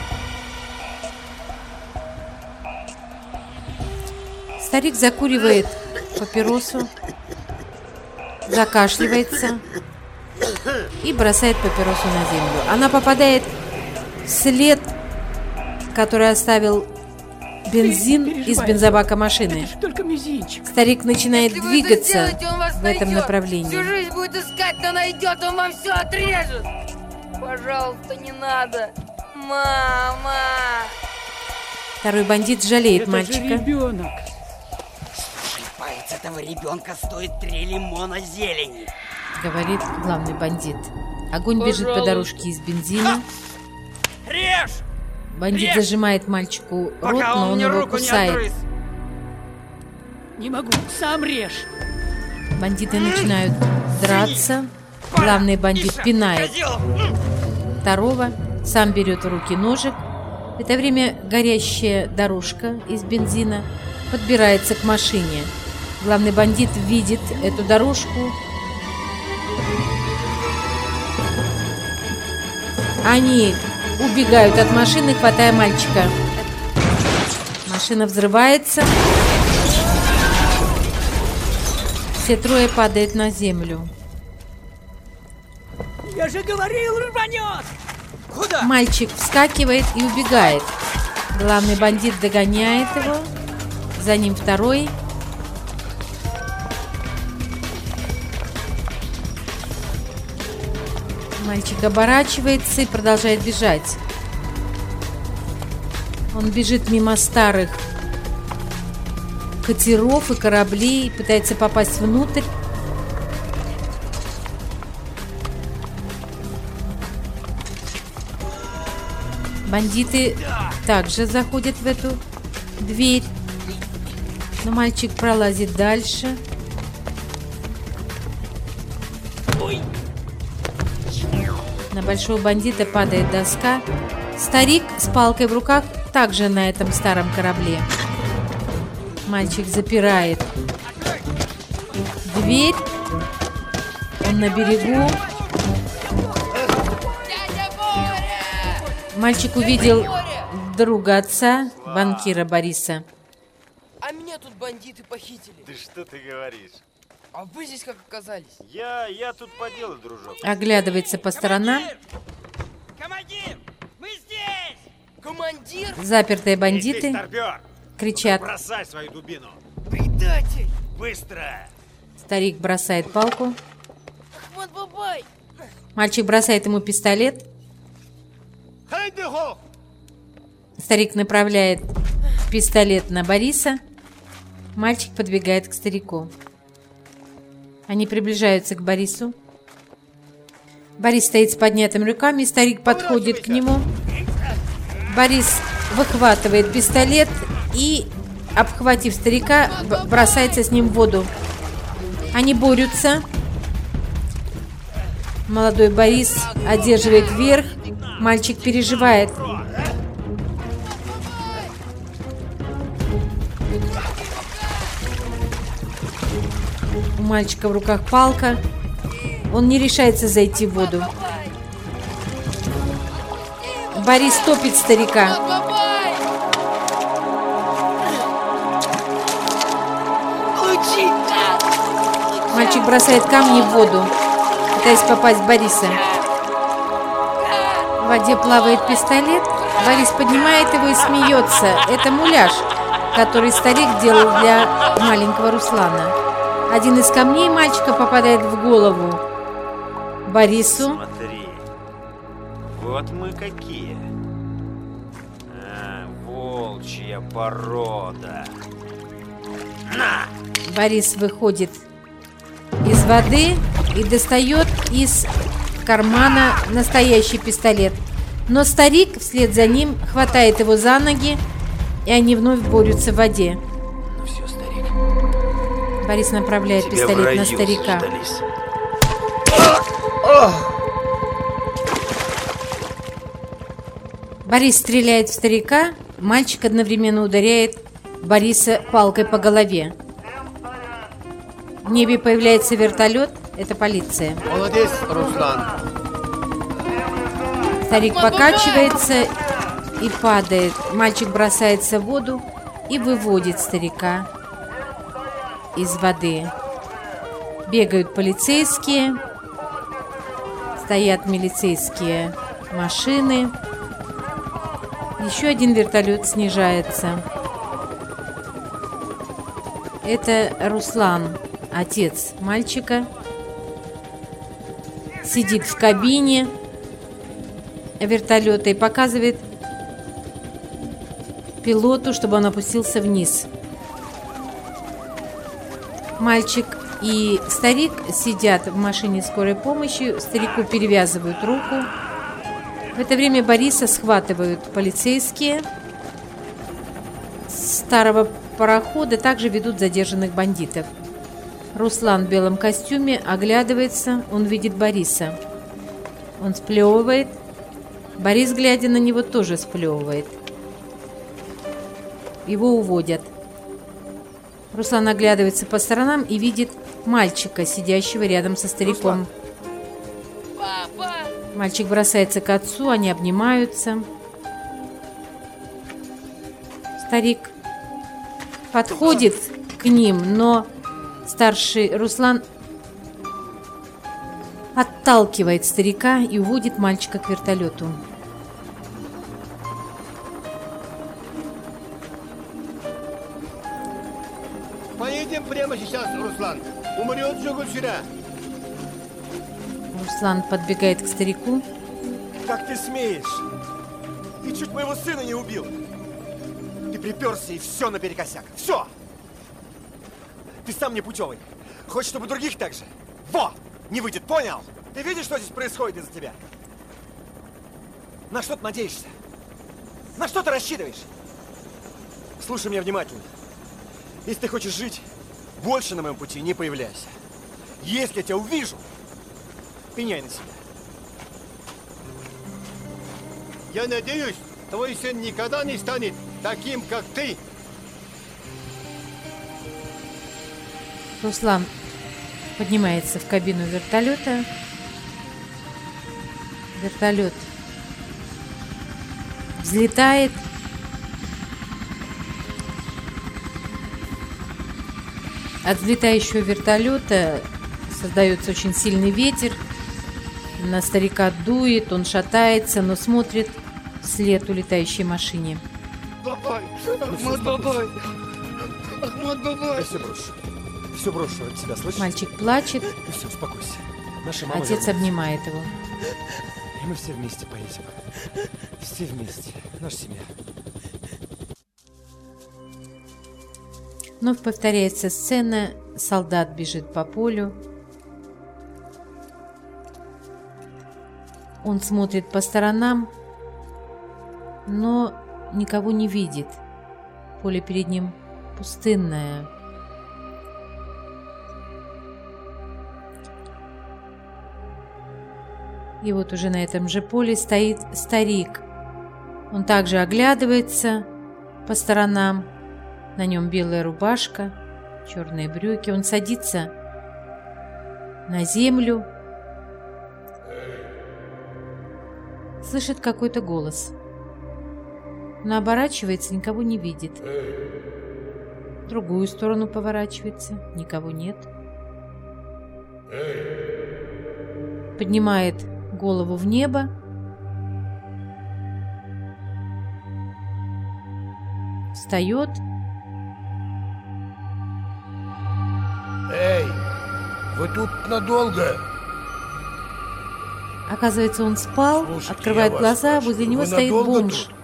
Старик закуривает папиросу, закашливается и бросает папиросу на землю. Она попадает в след, который оставил бензин из бензобака машины. Только мизинчик. Старик начинает Если вы двигаться это сделаете, он вас в этом найдет. направлении. Всю жизнь будет искать, но найдет, он вам все отрежет. Пожалуйста, не надо. Мама! Второй бандит жалеет Это мальчика. же ребенок. Палец этого ребенка стоит три лимона зелени. Говорит главный бандит. Огонь бежит по Пожалуйста. дорожке из бензина. Режь! Бандит Режь! зажимает мальчику рот, Пока но он он мне его руку не кусает. отгрыз. Не могу, сам режь. Бандиты начинают драться. Главный бандит пинает второго, сам берет в руки ножик. В это время горящая дорожка из бензина подбирается к машине. Главный бандит видит эту дорожку. Они убегают от машины, хватая мальчика. Машина взрывается. Все трое падают на землю. Я же говорил, рванет. Куда? Мальчик вскакивает и убегает. Главный бандит догоняет его. За ним второй. Мальчик оборачивается и продолжает бежать. Он бежит мимо старых катеров и кораблей, пытается попасть внутрь. Бандиты также заходят в эту дверь, но мальчик пролазит дальше. На большого бандита падает доска. Старик с палкой в руках также на этом старом корабле. Мальчик запирает дверь. Он на берегу. Мальчик увидел друга отца, банкира Бориса. А меня тут бандиты похитили. Ты что ты говоришь? А вы здесь как оказались? Я, я тут по делу, дружок. Оглядывается по сторонам. Командир! Мы здесь! Командир! Запертые бандиты кричат. Бросай свою дубину. Предатель! Быстро! Старик бросает палку. Ахмад Бабай! Мальчик бросает ему пистолет. Старик направляет пистолет на Бориса. Мальчик подбегает к старику. Они приближаются к Борису. Борис стоит с поднятыми руками, старик подходит к нему. Борис выхватывает пистолет и, обхватив старика, бросается с ним в воду. Они борются. Молодой Борис одерживает верх. Мальчик переживает. У мальчика в руках палка. Он не решается зайти в воду. Борис топит старика. Мальчик бросает камни в воду, пытаясь попасть в Бориса. В воде плавает пистолет. Борис поднимает его и смеется. Это муляж, который старик делал для маленького Руслана. Один из камней мальчика попадает в голову Борису. Смотри, вот мы какие. А, волчья порода. На! Борис выходит из воды и достает из кармана настоящий пистолет. Но старик вслед за ним хватает его за ноги, и они вновь борются в воде. Ну все, старик. Борис направляет Тебя пистолет на старика. Борис стреляет в старика, мальчик одновременно ударяет Бориса палкой по голове. В небе появляется вертолет, это полиция. Молодец, Руслан. Старик покачивается и падает. Мальчик бросается в воду и выводит старика из воды. Бегают полицейские, стоят милицейские машины. Еще один вертолет снижается. Это Руслан, отец мальчика, сидит в кабине вертолета и показывает пилоту, чтобы он опустился вниз. Мальчик и старик сидят в машине скорой помощи. Старику перевязывают руку. В это время Бориса схватывают полицейские. С старого парохода также ведут задержанных бандитов. Руслан в белом костюме оглядывается. Он видит Бориса. Он сплевывает. Борис, глядя на него, тоже сплевывает. Его уводят. Руслан оглядывается по сторонам и видит мальчика, сидящего рядом со стариком. Папа! Мальчик бросается к отцу, они обнимаются. Старик подходит к ним, но старший Руслан отталкивает старика и уводит мальчика к вертолету. Поедем прямо сейчас, Руслан. Умрет Джугульчина. Руслан подбегает к старику. Как ты смеешь? Ты чуть моего сына не убил. Ты приперся и все наперекосяк. Все! Ты сам не путевый. Хочешь, чтобы других так же? Во! Не выйдет, понял? Ты видишь, что здесь происходит из-за тебя? На что ты надеешься? На что ты рассчитываешь? Слушай меня внимательно. Если ты хочешь жить, больше на моем пути не появляйся. Если я тебя увижу, пеняй на себя. Я надеюсь, твой сын никогда не станет таким, как ты. Руслан поднимается в кабину вертолета. Вертолет взлетает. От взлетающего вертолета создается очень сильный ветер. На старика дует, он шатается, но смотрит вслед улетающей машине. Бабай! Ахмад Бабай! Ахмад Бабай! Я все брошу. Все брошу от тебя, слышишь? Мальчик плачет. И все, успокойся. Наша мама Отец вернулась. обнимает его. И мы все вместе поедем. Все вместе. Наша семья. Вновь повторяется сцена. Солдат бежит по полю. Он смотрит по сторонам, но никого не видит. Поле перед ним пустынное. И вот уже на этом же поле стоит старик. Он также оглядывается по сторонам. На нем белая рубашка, черные брюки. Он садится на землю. Слышит какой-то голос. Он оборачивается, никого не видит. В другую сторону поворачивается, никого нет. Поднимает голову в небо. Встает. Эй, вы тут надолго? Оказывается, он спал, Слушайте, открывает я вас глаза, спрашиваю, возле него вы стоит надолго бомж. тут?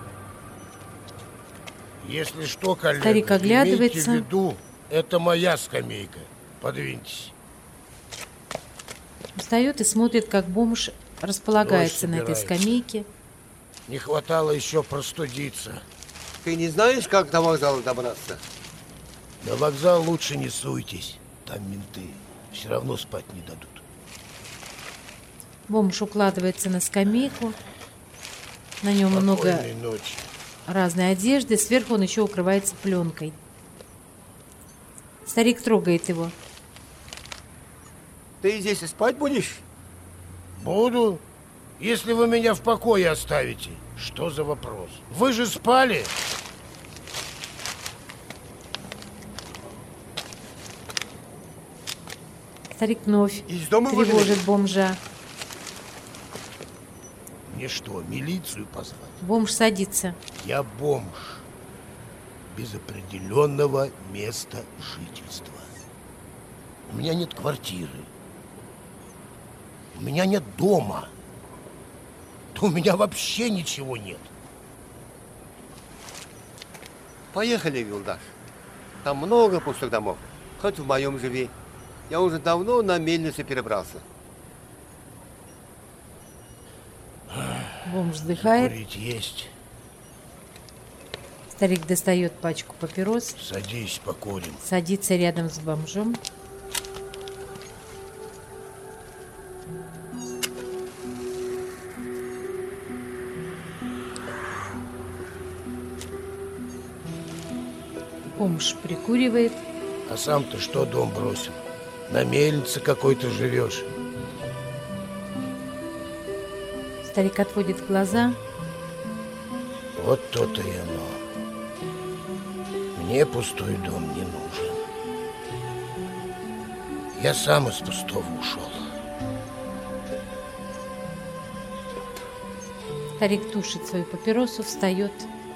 Если что, коллега, Старик оглядывается. имейте в виду, это моя скамейка. Подвиньтесь. Встает и смотрит, как бомж располагается на этой собирается. скамейке. Не хватало еще простудиться. Ты не знаешь, как до вокзала добраться? На вокзал лучше не суйтесь. Там менты. Все равно спать не дадут. Бомж укладывается на скамейку. На нем много Спокойной ночи. разной одежды. Сверху он еще укрывается пленкой. Старик трогает его. Ты здесь и спать будешь? Буду, если вы меня в покое оставите. Что за вопрос? Вы же спали? Старик вновь Из дома тревожит выгнали? бомжа. Мне что, милицию позвать? Бомж садится. Я бомж. Без определенного места жительства. У меня нет квартиры. У меня нет дома. Да у меня вообще ничего нет. Поехали, Вилдаш. Там много пустых домов. Хоть в моем живи. Я уже давно на мельницу перебрался. Бомж вздыхает. Курить есть. Старик достает пачку папирос. Садись, покурим. Садится рядом с бомжом. Бомж прикуривает. А сам ты что дом бросил? На мельнице какой-то живешь. Старик отводит глаза. Вот то-то и оно. Мне пустой дом не нужен. Я сам из пустого ушел. Старик тушит свою папиросу, встает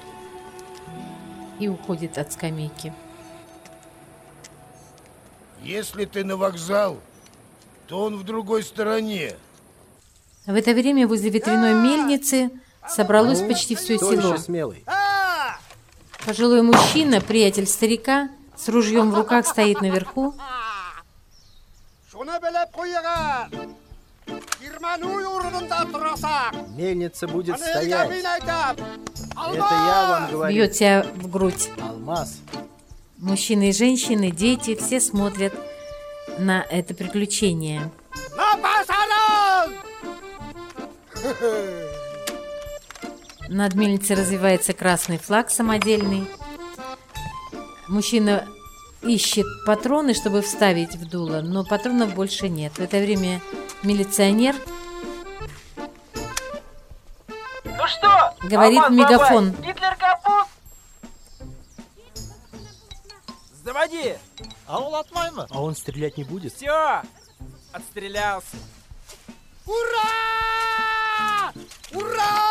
и уходит от скамейки. Если ты на вокзал, то он в другой стороне. В это время возле ветряной мельницы собралось почти все Кто село. еще смелый? Пожилой мужчина, приятель старика, с ружьем в руках стоит наверху. Мельница будет стоять. Это я вам говорю. Бьет себя в грудь. Алмаз. Мужчины и женщины, дети, все смотрят на это приключение. Над мельницей развивается красный флаг самодельный. Мужчина ищет патроны, чтобы вставить в дуло, но патронов больше нет. В это время милиционер Ну что? говорит в Алмаз мегафон. Бабай, Гитлер капут? Заводи! А он отмайма. А он стрелять не будет? Все! Отстрелялся. Ура! Ура!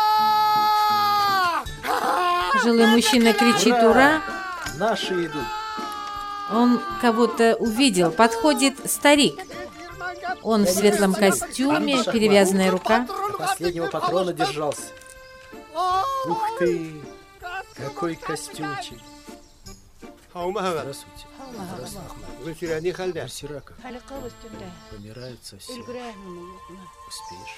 Пожилой мужчина кричит «Ура!». Наши идут. Он кого-то увидел. Подходит старик. Он в светлом костюме, перевязанная рука. До последнего патрона держался. Ух ты! Какой костюмчик. Здравствуйте. Гульчиря, халда. Сирака. Помирают совсем. Успеешь.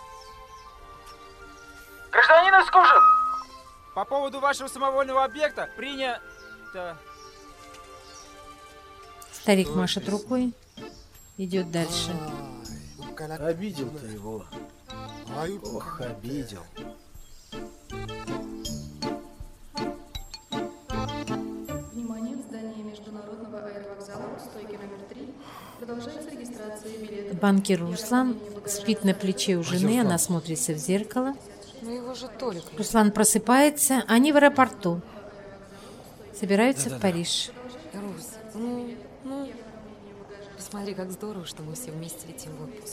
Гражданин Искужин! По поводу вашего самовольного объекта принято... Старик машет рукой, идет дальше. Обидел ты его. Ох, обидел. Внимание, в здании международного аэровокзала, стойки номер три, продолжается регистрация билетов. Банкир Руслан спит на плече у жены, она смотрится в зеркало. Ну его же Толик. Руслан просыпается, они в аэропорту. Собираются в Париж. Рус, ну, ну, посмотри, как здорово, что мы все вместе летим в отпуск.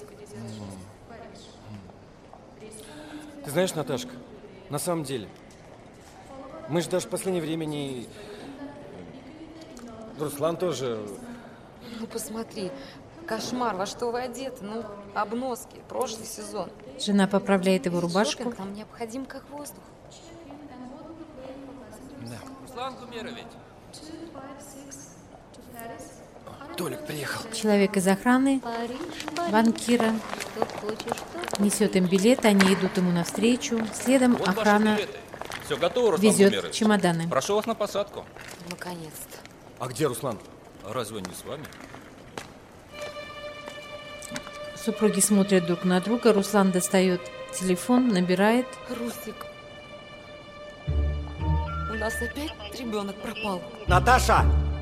Ты знаешь, Наташка, на самом деле, мы же даже в последнее время не... Руслан тоже... Ну, посмотри, кошмар, во что вы одеты, ну, обноски, прошлый сезон. Жена поправляет его рубашку. Шопинг нам необходим как воздух. Да. Руслан Гумерович. Толик приехал. Человек из охраны, банкира, несет им билет, они идут ему навстречу. Следом Вот охрана Все готово, Руслан везет Гумерович. чемоданы. Прошу вас на посадку. Наконец-то. А где Руслан? Разве не с вами? Супруги смотрят друг на друга. Руслан достает телефон, набирает. Русик, у нас опять ребенок пропал. Наташа!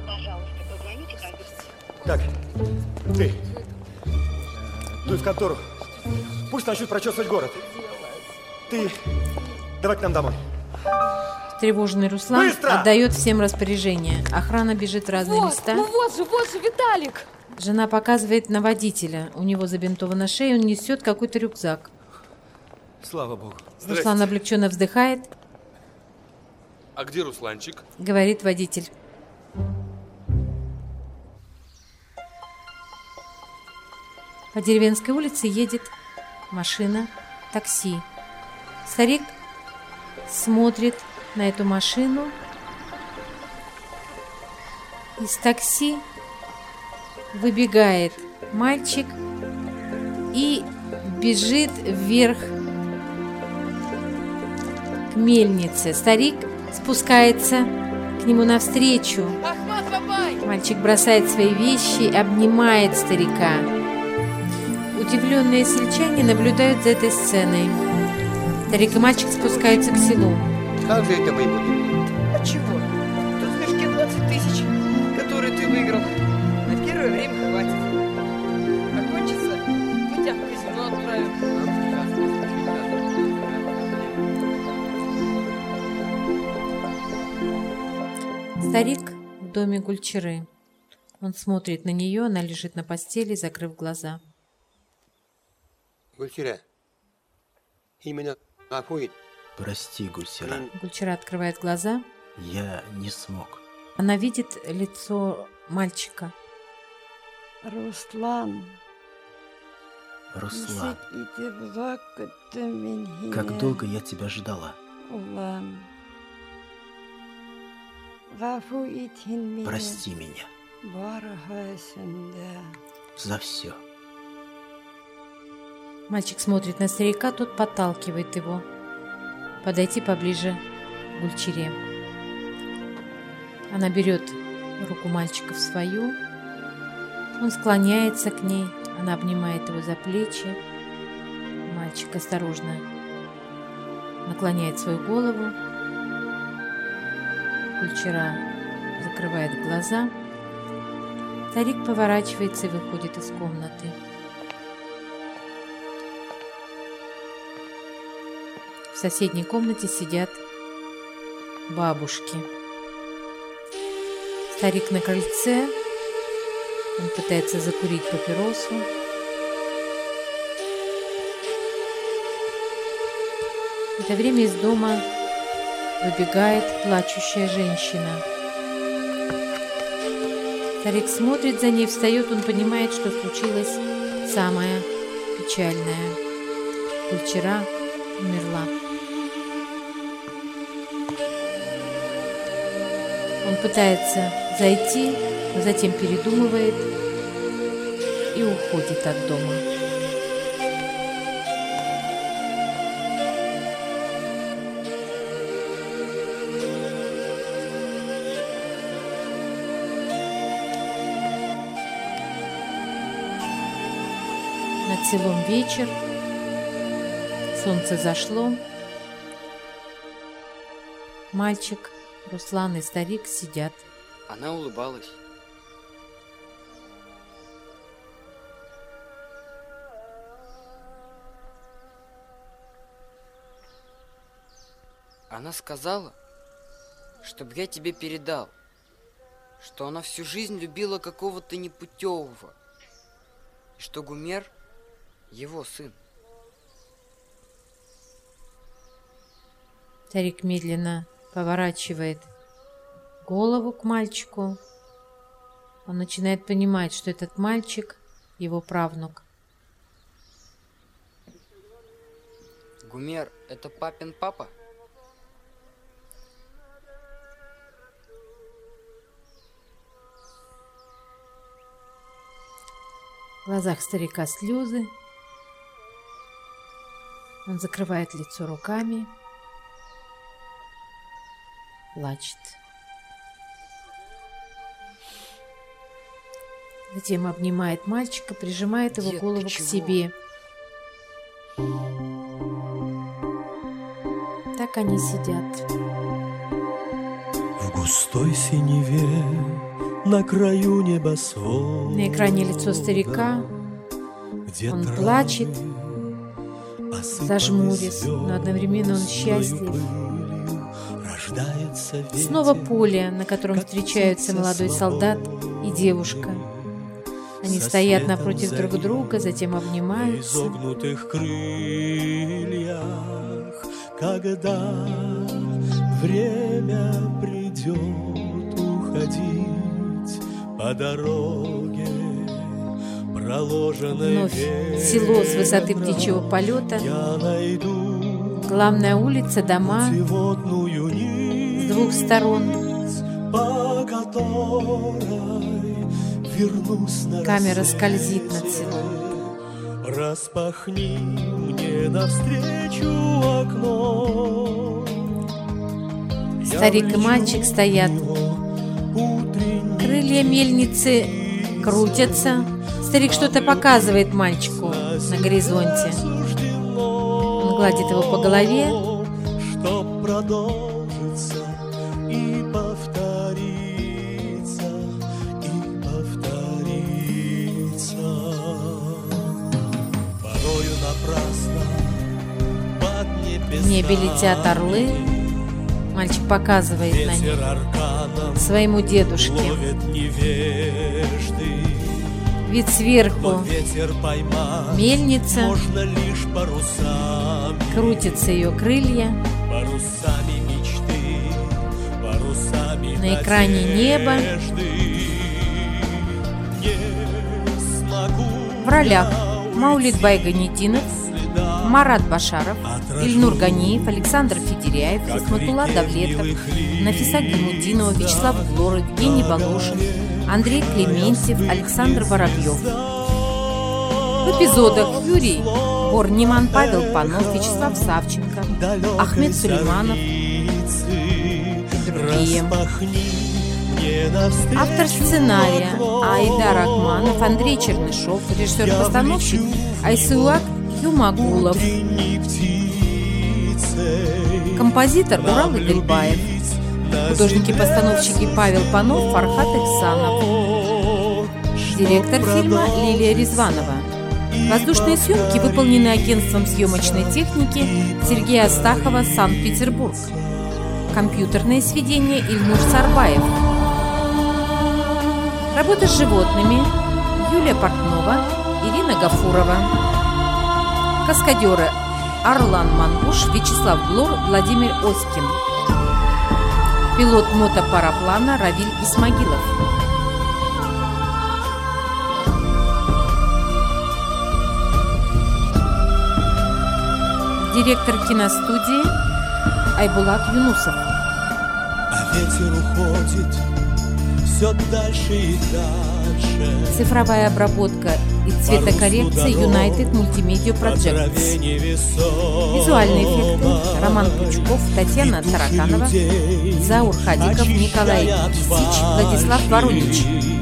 Так, ты. Дуй в контору. Пусть начнут прочесывать город. Ты давай к нам домой. Тревожный Руслан Быстро! отдает всем распоряжение. Охрана бежит в разные Вот, места. ну вот же, вот же Виталик. Жена показывает на водителя. У него забинтована шея, он несет какой-то рюкзак. Слава богу. Руслан облегченно вздыхает. А где Русланчик? Говорит водитель. По деревенской улице едет машина, такси. Старик смотрит на эту машину. Из такси выбегает мальчик и бежит вверх к мельнице. Старик спускается к нему навстречу. Ахмат Бабай! Мальчик бросает свои вещи, обнимает старика. Удивленные сельчане наблюдают за этой сценой. Старик и мальчик спускаются к селу. Как же это мы будем? А чего? Тут в мешке двадцать тысяч, которые ты выиграл. На первое время хватит. Окончится, мы тебя в казино отправим. Старик в доме Гульчиры. Он смотрит на нее, она лежит на постели, закрыв глаза. Гульчира, именно Афуит. Прости, Гульсира. Гульчира открывает глаза. Я не смог. Она видит лицо мальчика. Руслан. Руслан. Как долго я тебя ждала. Прости меня. За все. Мальчик смотрит на старика, тот подталкивает его. Подойти поближе к Гульчире. Она берет руку мальчика в свою. Он склоняется к ней. Она обнимает его за плечи. Мальчик осторожно наклоняет свою голову. Гульчира закрывает глаза. Старик поворачивается и выходит из комнаты. В соседней комнате сидят бабушки. Старик на крыльце. Он пытается закурить папиросу. В это время из дома выбегает плачущая женщина. Старик смотрит за ней, встает, он понимает, что случилось самое печальное. Гульчира умерла. Он пытается зайти, но затем передумывает и уходит от дома. Над селом вечер, солнце зашло. Мальчик, Руслан и старик сидят. Она улыбалась. Она сказала, чтобы я тебе передал, что она всю жизнь любила какого-то непутевого, и что Гумер — его сын. Старик медленно поворачивает голову к мальчику. Он начинает понимать, что этот мальчик — его правнук. Гумер — это папин папа? В глазах старика слезы. Он закрывает лицо руками. Плачет. Затем обнимает мальчика, прижимает его Дед, голову к себе. Так они сидят. В густой синеве на краю небосвода. На экране лицо старика. Он плачет, зажмурясь, но одновременно он счастлив. Снова поле, на котором встречаются молодой солдат и девушка. Они стоят напротив друг друга, затем обнимаются. В изогнутых крыльях, когда время придет уходить по дороге, проложенной вновь село с высоты птичьего полета. Главная улица, дома с двух сторон. Камера скользит над селом. Распахни мне навстречу окно. Старик и мальчик стоят. Крылья мельницы крутятся. Старик что-то показывает мальчику на горизонте. Он гладит его по голове. Что продолжится и повторится, и повторится. Порою напрасно под небесами В небе летят орлы. Мальчик показывает на них своему дедушке. Вид сверху. Мельница. Крутятся ее крылья. На экране небо. В ролях Маулид Байгонитдинов, Марат Башаров, Ильнур Ганиев, Александр Федеряев, Хисматулла Давлетов, Нафиса Гильмуддинова, Вячеслав Глор, Евгений Балушин, Андрей Клементьев, Александр Воробьев. В эпизодах Юрий Борниман, Павел Панов, Вячеслав Савченко, Ахмед Сулейманов и другие. Автор сценария Айдар Акманов, Андрей Чернышов, режиссер-постановщик Айсуак Юмагулов, композитор Урал Игельбаев, художники-постановщики Павел Панов, Фархат Ихсанов, директор фильма Лилия Резванова. Воздушные съемки выполнены агентством съемочной техники Сергея Астахова, Санкт-Петербург. Компьютерное сведение Ильнур Сарбаев. Работа с животными Юлия Портнова, Ирина Гафурова. Каскадеры Арлан Манбуш, Вячеслав Блор, Владимир Оськин. Пилот мотопараплана Равиль Исмагилов. Директор киностудии Айбулат Юнусов. А ветер уходит все дальше и дальше. Цифровая обработка и цветокоррекция United Multimedia Projects. Визуальные эффекты Роман Пучков, Татьяна Тараканова, Заур Хадиков, Николай Кисич, Владислав Воронич.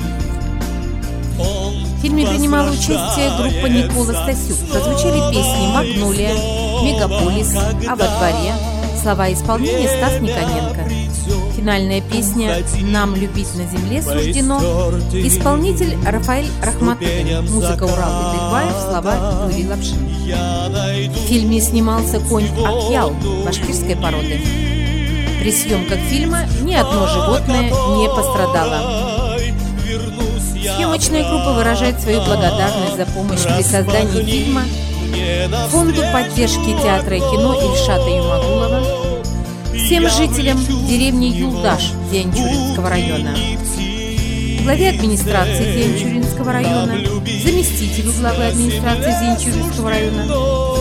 В фильме принимала участие группа Никола Стасюк. Прозвучали песни «Магнолия», «Мегаполис», «А во дворе». Слова исполнения Стас Никоненко. Финальная песня «Нам любить на земле суждено». Исполнитель Рафаэль Рахматуллин. Музыка Урал Идельбаев, слова Юрий Лапшин. В фильме снимался конь Акьял башкирской породы. При съемках фильма ни одно животное не пострадало. Съемочная группа выражает свою благодарность за помощь при создании фильма Фонду поддержки театра и кино Ильшата Юмагулова, всем жителям деревни Юлдаш Зианчуринского района, главе администрации Зианчуринского района, заместителю главы администрации Зианчуринского района,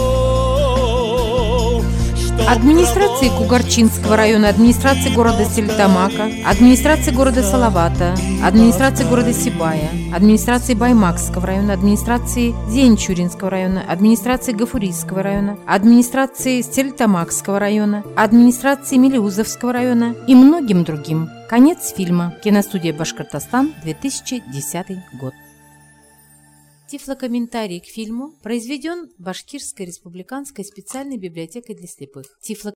администрации Кугарчинского района, администрации города Стерлитамака, администрации города Салавата, администрации города Сибая, администрации Баймакского района, администрации Зианчуринского района, администрации Гафурийского района, администрации Стерлитамакского района, администрации Мелеузовского района и многим другим. Конец фильма. Киностудия Башкортостан, две тысячи десятый год. Тифлокомментарий к фильму произведен Башкирской республиканской специальной библиотекой для слепых. Тифло